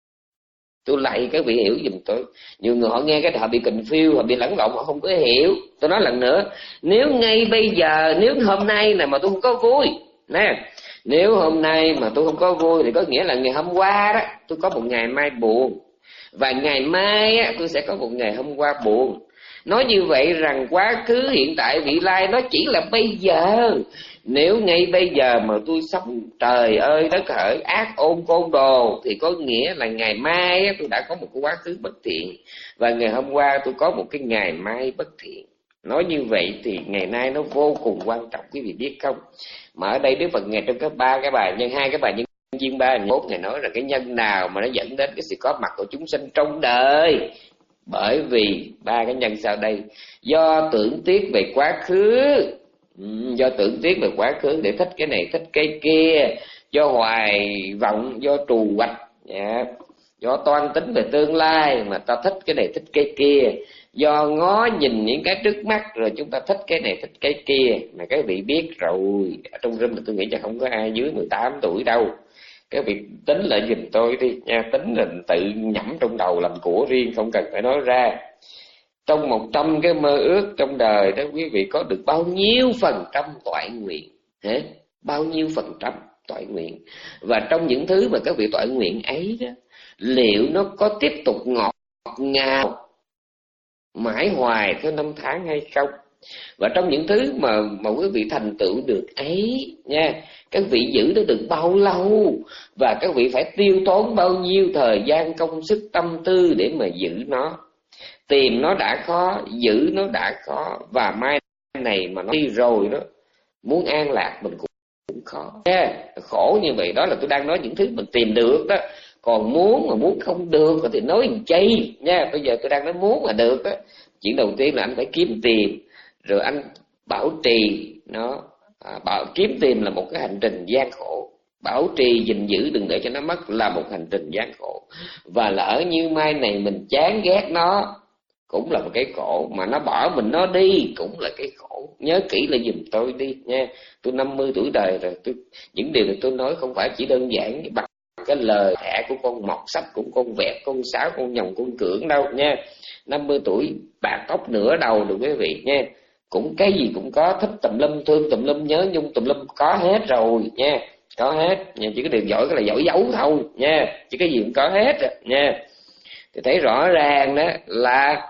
Tôi lạy các vị hiểu giùm tôi. Nhiều người họ nghe cái họ bị confuse, họ bị lẫn lộn, họ không có hiểu. Tôi nói lần nữa, nếu ngay bây giờ, nếu hôm nay này mà tôi không có vui nè, nếu hôm nay mà tôi không có vui thì có nghĩa là ngày hôm qua đó tôi có một ngày mai buồn, và ngày mai á, tôi sẽ có một ngày hôm qua buồn. Nói như vậy rằng quá khứ, hiện tại, vị lai nó chỉ là bây giờ. Nếu ngay bây giờ mà tôi sống trời ơi đất hỡi ác ôn côn đồ thì có nghĩa là ngày mai á, tôi đã có một cái quá khứ bất thiện, và ngày hôm qua tôi có một cái ngày mai bất thiện. Nói như vậy thì ngày nay nó vô cùng quan trọng, quý vị biết không? Mà ở đây Đức Phật ngày trong cái ba cái bài nhân, hai cái bài nhân duyên ba bốn ngày nói là cái nhân nào mà nó dẫn đến cái sự có mặt của chúng sinh trong đời. Bởi vì ba cái nhân sau đây: do tưởng tiếc về quá khứ, do tưởng tiếc về quá khứ để thích cái này thích cái kia, do hoài vọng, do trù hoạch, yeah. do toan tính về tương lai mà ta thích cái này thích cái kia, do ngó nhìn những cái trước mắt rồi chúng ta thích cái này thích cái kia. Mà các vị biết rồi, ở trong room tôi nghĩ chắc không có ai dưới mười tám tuổi đâu. Các vị tính lại giùm tôi đi nha, tính là tự nhẩm trong đầu làm của riêng, không cần phải nói ra. Trong một trăm cái mơ ước trong đời đó, quý vị có được bao nhiêu phần trăm toại nguyện? Hả? Bao nhiêu phần trăm toại nguyện? Và trong những thứ mà các vị toại nguyện ấy đó, liệu nó có tiếp tục ngọt ngào mãi hoài theo năm tháng hay không? Và trong những thứ mà mà quý vị thành tựu được ấy nha, các vị giữ nó được bao lâu, và các vị phải tiêu tốn bao nhiêu thời gian công sức tâm tư để mà giữ nó. Tìm nó đã khó, giữ nó đã khó, và mai này mà nó đi rồi đó, muốn an lạc mình cũng, cũng khó. Yeah, khổ như vậy. Đó là tôi đang nói những thứ mình tìm được đó. Còn muốn mà muốn không được thì nói làm chi nha. Bây giờ tôi đang nói muốn mà được đó. Chuyện đầu tiên là anh phải kiếm tìm, rồi anh bảo trì nó. À, bảo kiếm tìm là một cái hành trình gian khổ, bảo trì gìn giữ đừng để cho nó mất là một hành trình gian khổ. Và lỡ như mai này mình chán ghét nó cũng là một cái khổ, mà nó bỏ mình nó đi cũng là cái khổ. Nhớ kỹ là giùm tôi đi nha. Tôi năm mươi tuổi đời rồi, tôi những điều này tôi nói không phải chỉ đơn giản bằng cái lời thẻ của con mọt sách, của con vẹt, con sáo, con nhồng, con cưỡng đâu nha. Năm mươi tuổi bạc tóc nửa đầu được quý vị nha. Cũng cái gì cũng có, thích tùm lum, thương tùm lum, nhớ nhung tùm lum, có hết rồi nha. Có hết nha, chỉ có điều giỏi cái là giỏi giấu thôi nha, chỉ cái gì cũng có hết rồi, nha. Thì thấy rõ ràng đó là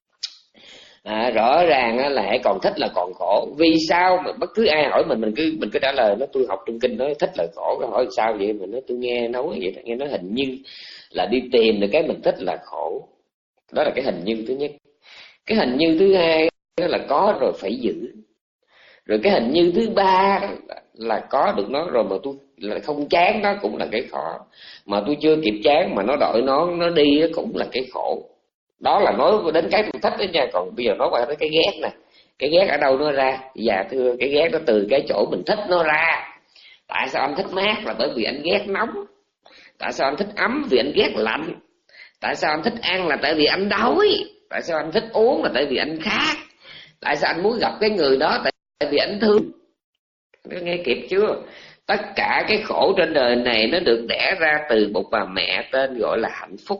à, rõ ràng đó là hãy còn thích là còn khổ. Vì sao mà bất cứ ai hỏi mình mình cứ mình cứ trả lời nó tôi học trong kinh nói thích là khổ, cái hỏi sao vậy mình nói tôi nghe nói vậy, nghe nói hình như là đi tìm được cái mình thích là khổ. Đó là cái hình như thứ nhất. Cái hình như thứ hai đó là có rồi phải giữ. Rồi cái hình như thứ ba là, là có được nó rồi mà tôi là không chán nó cũng là cái khó. Mà tôi chưa kịp chán mà nó đội nó nó đi cũng là cái khổ. Đó là nói đến cái tôi thích đó nha. Còn bây giờ nói qua đến cái ghét nè. Cái ghét ở đâu nó ra? Dạ thưa, cái ghét nó từ cái chỗ mình thích nó ra. Tại sao anh thích mát? Là bởi vì anh ghét nóng. Tại sao anh thích ấm? Vì anh ghét lạnh. Tại sao anh thích ăn? Là tại vì anh đói. Tại sao anh thích uống? Là tại vì anh khát. Tại sao anh muốn gặp cái người đó? Tại vì anh thương. Nghe kịp chưa? Tất cả cái khổ trên đời này nó được đẻ ra từ một bà mẹ tên gọi là hạnh phúc.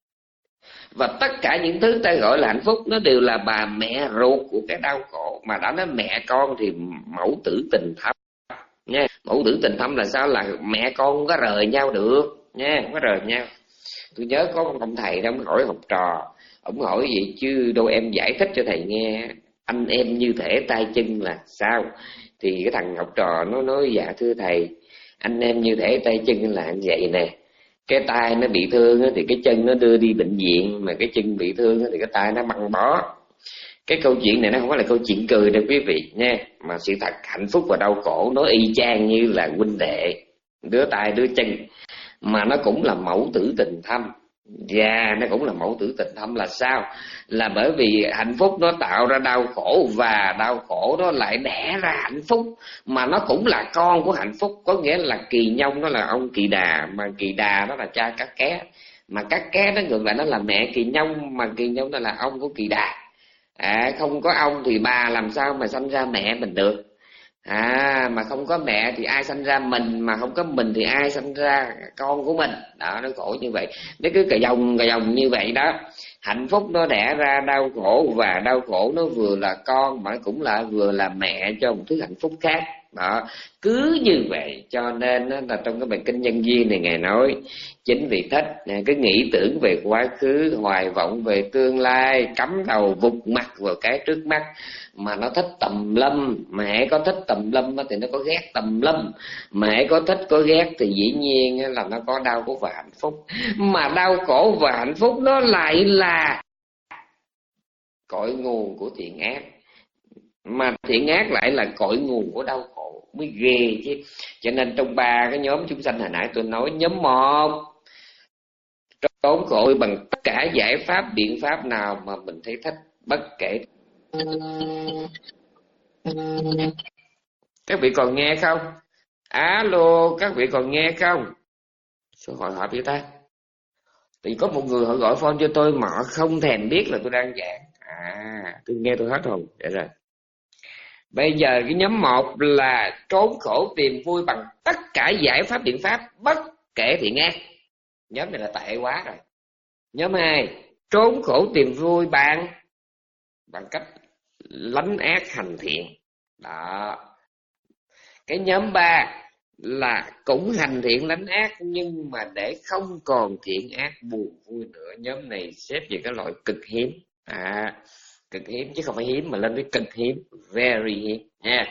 Và tất cả những thứ ta gọi là hạnh phúc nó đều là bà mẹ ruột của cái đau khổ. Mà đã nói mẹ con thì mẫu tử tình thâm nha. Mẫu tử tình thâm là sao? Là mẹ con không có rời nhau được nha, không có rời nhau. Tôi nhớ có một ông thầy đó, ông hỏi học trò, ông hỏi vậy chứ đâu em giải thích cho thầy nghe, anh em như thể tay chân là sao? Thì cái thằng học trò nó nói dạ thưa thầy, anh em như thể tay chân là như vậy nè. Cái tay nó bị thương thì cái chân nó đưa đi bệnh viện, mà cái chân bị thương thì cái tay nó băng bó. Cái câu chuyện này nó không phải là câu chuyện cười đâu quý vị nha, mà sự thật hạnh phúc và đau khổ nó y chang như là huynh đệ, đứa tay đứa chân, mà nó cũng là mẫu tử tình thâm. Và yeah, nó cũng là mẫu tử tình thâm là sao? Là bởi vì hạnh phúc nó tạo ra đau khổ, và đau khổ nó lại đẻ ra hạnh phúc, mà nó cũng là con của hạnh phúc. Có nghĩa là Kỳ Nhông nó là ông Kỳ Đà, mà Kỳ Đà nó là cha Cát Ké, mà Cát Ké nó ngược lại nó là mẹ Kỳ Nhông, mà Kỳ Nhông nó là ông của Kỳ Đà. À, không có ông thì bà làm sao mà sanh ra mẹ mình được? À, mà không có mẹ thì ai sanh ra mình, mà không có mình thì ai sanh ra con của mình. Đó, nó khổ như vậy. Nó cứ cà dòng cà dòng như vậy đó. Hạnh phúc nó đẻ ra đau khổ, và đau khổ nó vừa là con mà cũng là vừa là mẹ cho một thứ hạnh phúc khác. Đó, cứ như vậy cho nên là trong cái bài kinh Nhân Duyên này Ngài nói, chính vì thích cứ nghĩ tưởng về quá khứ, hoài vọng về tương lai, cắm đầu vụt mặt vào cái trước mắt, mà nó thích tầm lâm. Mà hãy có thích tầm lâm thì nó có ghét tầm lâm, mà hãy có thích có ghét thì dĩ nhiên là nó có đau khổ và hạnh phúc. Mà đau khổ và hạnh phúc nó lại là cội nguồn của thiện ác, mà thiện ác lại là cội nguồn của đau khổ, mới ghê chứ. Cho nên trong ba cái nhóm chúng sanh hồi nãy tôi nói, nhóm một trốn khổ bằng tất cả giải pháp biện pháp nào mà mình thấy thích, bất kể. Các vị còn nghe không? Alo, các vị còn nghe không? Số hỏi hỏi với ta. Thì có một người họ gọi phone cho tôi mà họ không thèm biết là tôi đang giảng. À, tôi nghe tôi hết hồn. Để rồi. Bây giờ cái nhóm một là trốn khổ tìm vui bằng tất cả giải pháp biện pháp, bất kể thiện ác. Nhóm này là tệ quá rồi. Nhóm hai, trốn khổ tìm vui bằng bằng cách lánh ác hành thiện. Đó. Cái nhóm ba là cũng hành thiện lánh ác, nhưng mà để không còn thiện ác buồn vui nữa. Nhóm này xếp về cái loại cực hiếm. À, cực hiếm chứ không phải hiếm mà lên tới cực hiếm, very hiếm nha.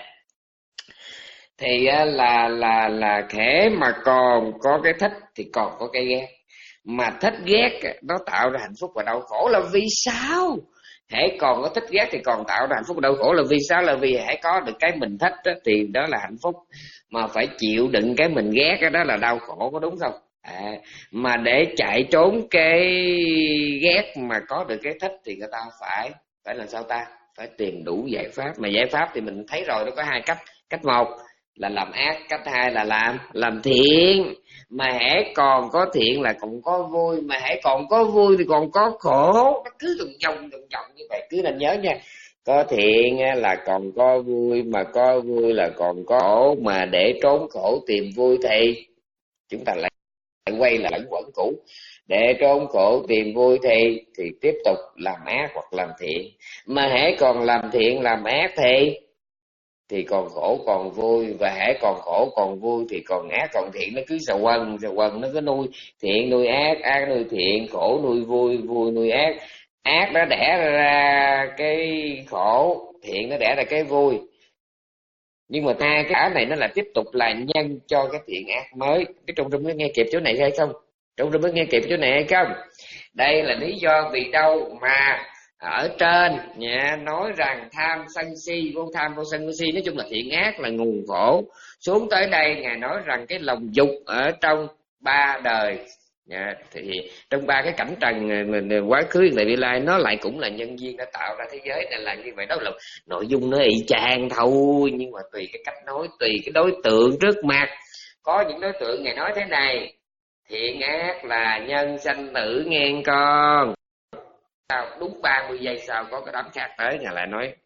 Thì là là là khẽ mà còn có cái thích thì còn có cái ghét. Mà thích ghét nó tạo ra hạnh phúc và đau khổ là vì sao? Hãy còn có thích ghét thì còn tạo ra hạnh phúc và đau khổ là vì sao? Là vì hãy có được cái mình thích đó, thì đó là hạnh phúc. Mà phải chịu đựng cái mình ghét đó, đó là đau khổ, có đúng không? À, mà để chạy trốn cái ghét mà có được cái thích thì người ta phải phải làm sao ta? Phải tìm đủ giải pháp. Mà giải pháp thì mình thấy rồi, nó có hai cách. Cách một là làm ác, cách hai là làm làm thiện. Mà hãy còn có thiện là còn có vui, mà hãy còn có vui thì còn có khổ. Nó cứ từng vòng từng vòng như vậy, cứ nên nhớ nha. Có thiện là còn có vui, mà có vui là còn có khổ. Mà để trốn khổ tìm vui thì chúng ta lại quay lại lẫn quẩn cũ. Để trốn khổ tìm vui thì thì tiếp tục làm ác hoặc làm thiện. Mà hãy còn làm thiện làm ác thì thì còn khổ còn vui. Và hãy còn khổ còn vui thì còn ác còn thiện. Nó cứ sờ quần sờ quần, nó cứ nuôi thiện nuôi ác, ác nuôi thiện, khổ nuôi vui, vui nuôi ác. Ác nó đẻ ra cái khổ, thiện nó đẻ ra cái vui. Nhưng mà ta cái ác này nó là tiếp tục là nhân cho cái thiện ác mới. Cái Trung Trung có nghe kịp chỗ này hay không? Trung Trung có nghe kịp chỗ này hay không? Đây là lý do vì đâu mà ở trên nhà nói rằng tham sân si, vô tham vô sân vô si, nói chung là thiện ác là nguồn khổ. Xuống tới đây Ngài nói rằng cái lòng dục ở trong ba đời Nha. Thì trong ba cái cảnh trần quá khứ hiện tại vị lai nó lại cũng là nhân duyên đã tạo ra thế giới này là như vậy. Đó là nội dung nó y chang thôi, nhưng mà tùy cái cách nói, tùy cái đối tượng trước mặt. Có những đối tượng Ngài nói thế này: thiện ác là nhân sanh tử nghe con. Đúng ba mươi giây sau có cái đám khác tới, Ngài lại nói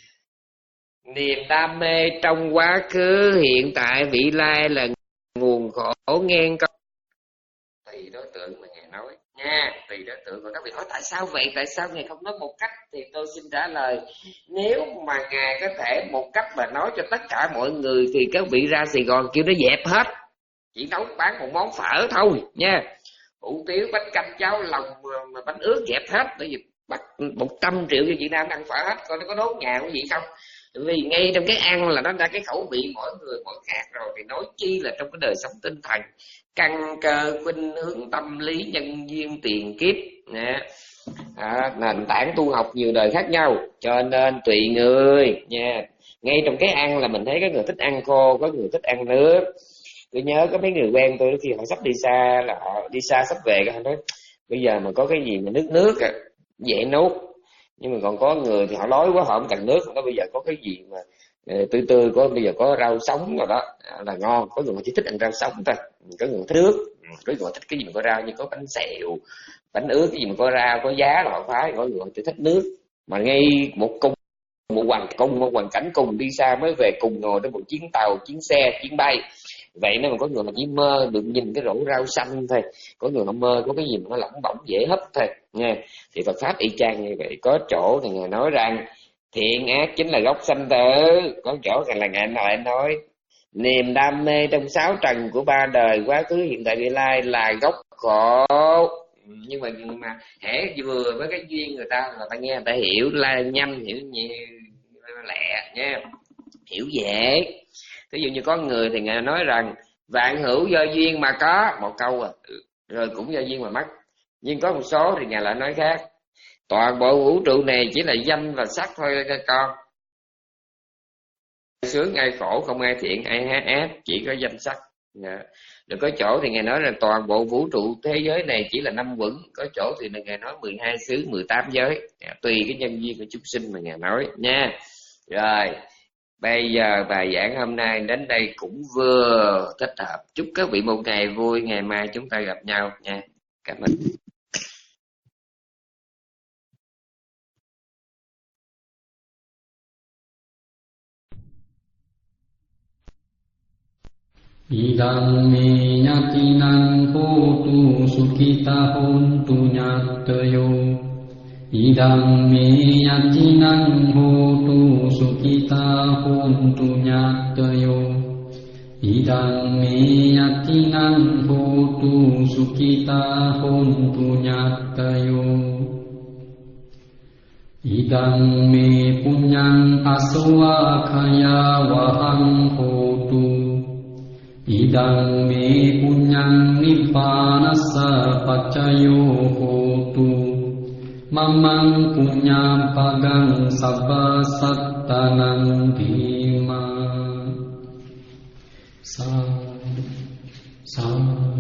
niềm đam mê trong quá khứ hiện tại vị lai là nguồn khổ nghe con. Tùy đối tượng mà Ngài nói nha, tùy đối tượng. Và các vị hỏi tại sao vậy, tại sao Ngài không nói một cách, thì tôi xin trả lời: nếu mà Ngài có thể một cách mà nói cho tất cả mọi người thì các vị ra Sài Gòn kêu nó dẹp hết, chỉ nấu bán một món phở thôi nha, hủ tiếu bánh canh cháo lòng mà bánh ướt dẹp hết, bởi vì bắt một trăm triệu cho Việt Nam ăn phở hết, coi nó có đốt nhà cái gì không. Vì ngay trong cái ăn là nó ra cái khẩu vị mỗi người mỗi khác rồi, thì nói chi là trong cái đời sống tinh thần, căn cơ khuynh hướng tâm lý nhân duyên tiền kiếp nè, à, nền tảng tu học nhiều đời khác nhau, cho nên tùy người nha. Ngay trong cái ăn là mình thấy có người thích ăn khô, có người thích ăn nước. Tôi nhớ có mấy người quen tôi khi họ sắp đi xa, là họ đi xa sắp về, họ nói bây giờ mà có cái gì mà nước nước à, dễ nuốt. Nhưng mà còn có người thì họ đói quá họ không cần nước, nó bây giờ có cái gì mà tươi tươi, có bây giờ có rau sống rồi đó là ngon. Có người chỉ thích ăn rau sống thôi, có người thích nước, có người thích cái gì mà có rau, như có bánh xèo, bánh ướt, cái gì mà có rau có giá là họ phái. Có người thì thích nước. Mà ngay một cung, một hoàn cung, một hoàn cảnh cùng đi xa mới về, cùng ngồi trên một chuyến tàu, chuyến xe, chuyến bay. Vậy nên mà có người mà chỉ mơ được nhìn cái rổ rau xanh thôi, có người họ mơ có cái gì mà nó lỏng bỏng dễ hấp thôi nha. Thì Phật pháp y chang như vậy. Có chỗ thì Ngài nói rằng thiện ác chính là gốc sanh tử, có chỗ là Ngài lại nói niềm đam mê trong sáu trần của ba đời quá khứ hiện tại vị lai là gốc khổ. Nhưng mà nhưng mà hễ vừa với cái duyên người ta, người ta nghe người ta hiểu là nhanh, hiểu nhiều lẹ nha, hiểu dễ. Ví dụ như có người thì Ngài nói rằng vạn hữu do duyên mà có, một câu à, rồi cũng do duyên mà mất. Nhưng có một số thì Ngài lại nói khác, toàn bộ vũ trụ này chỉ là danh và sắc thôi các con. Sướng ai khổ, không ai thiện ai ác, chỉ có danh sắc. Rồi có chỗ thì Ngài nói là toàn bộ vũ trụ thế giới này chỉ là năm quẩn. Có chỗ thì Ngài nói mười hai xứ, mười tám giới, tùy cái nhân duyên của chúng sinh mà Ngài nói nha. Rồi bây giờ bài giảng hôm nay đến đây cũng vừa thích hợp. Chúc các vị một ngày vui, ngày mai chúng ta gặp nhau nha. Cảm ơn. Idang me yatinang hotu sukhita hontu nyatayo. Idang me yatinang hotu sukhita hontu nyatayo. Idang me yatinang hotu sukhita hontu nyatayo. Idang me punyang aswa khaya wahang hotu. Idang me punyang nibbanassa paccayo hotu. Mamang punyang pagang sabba sattanang dhima. Sadhu, sadhu.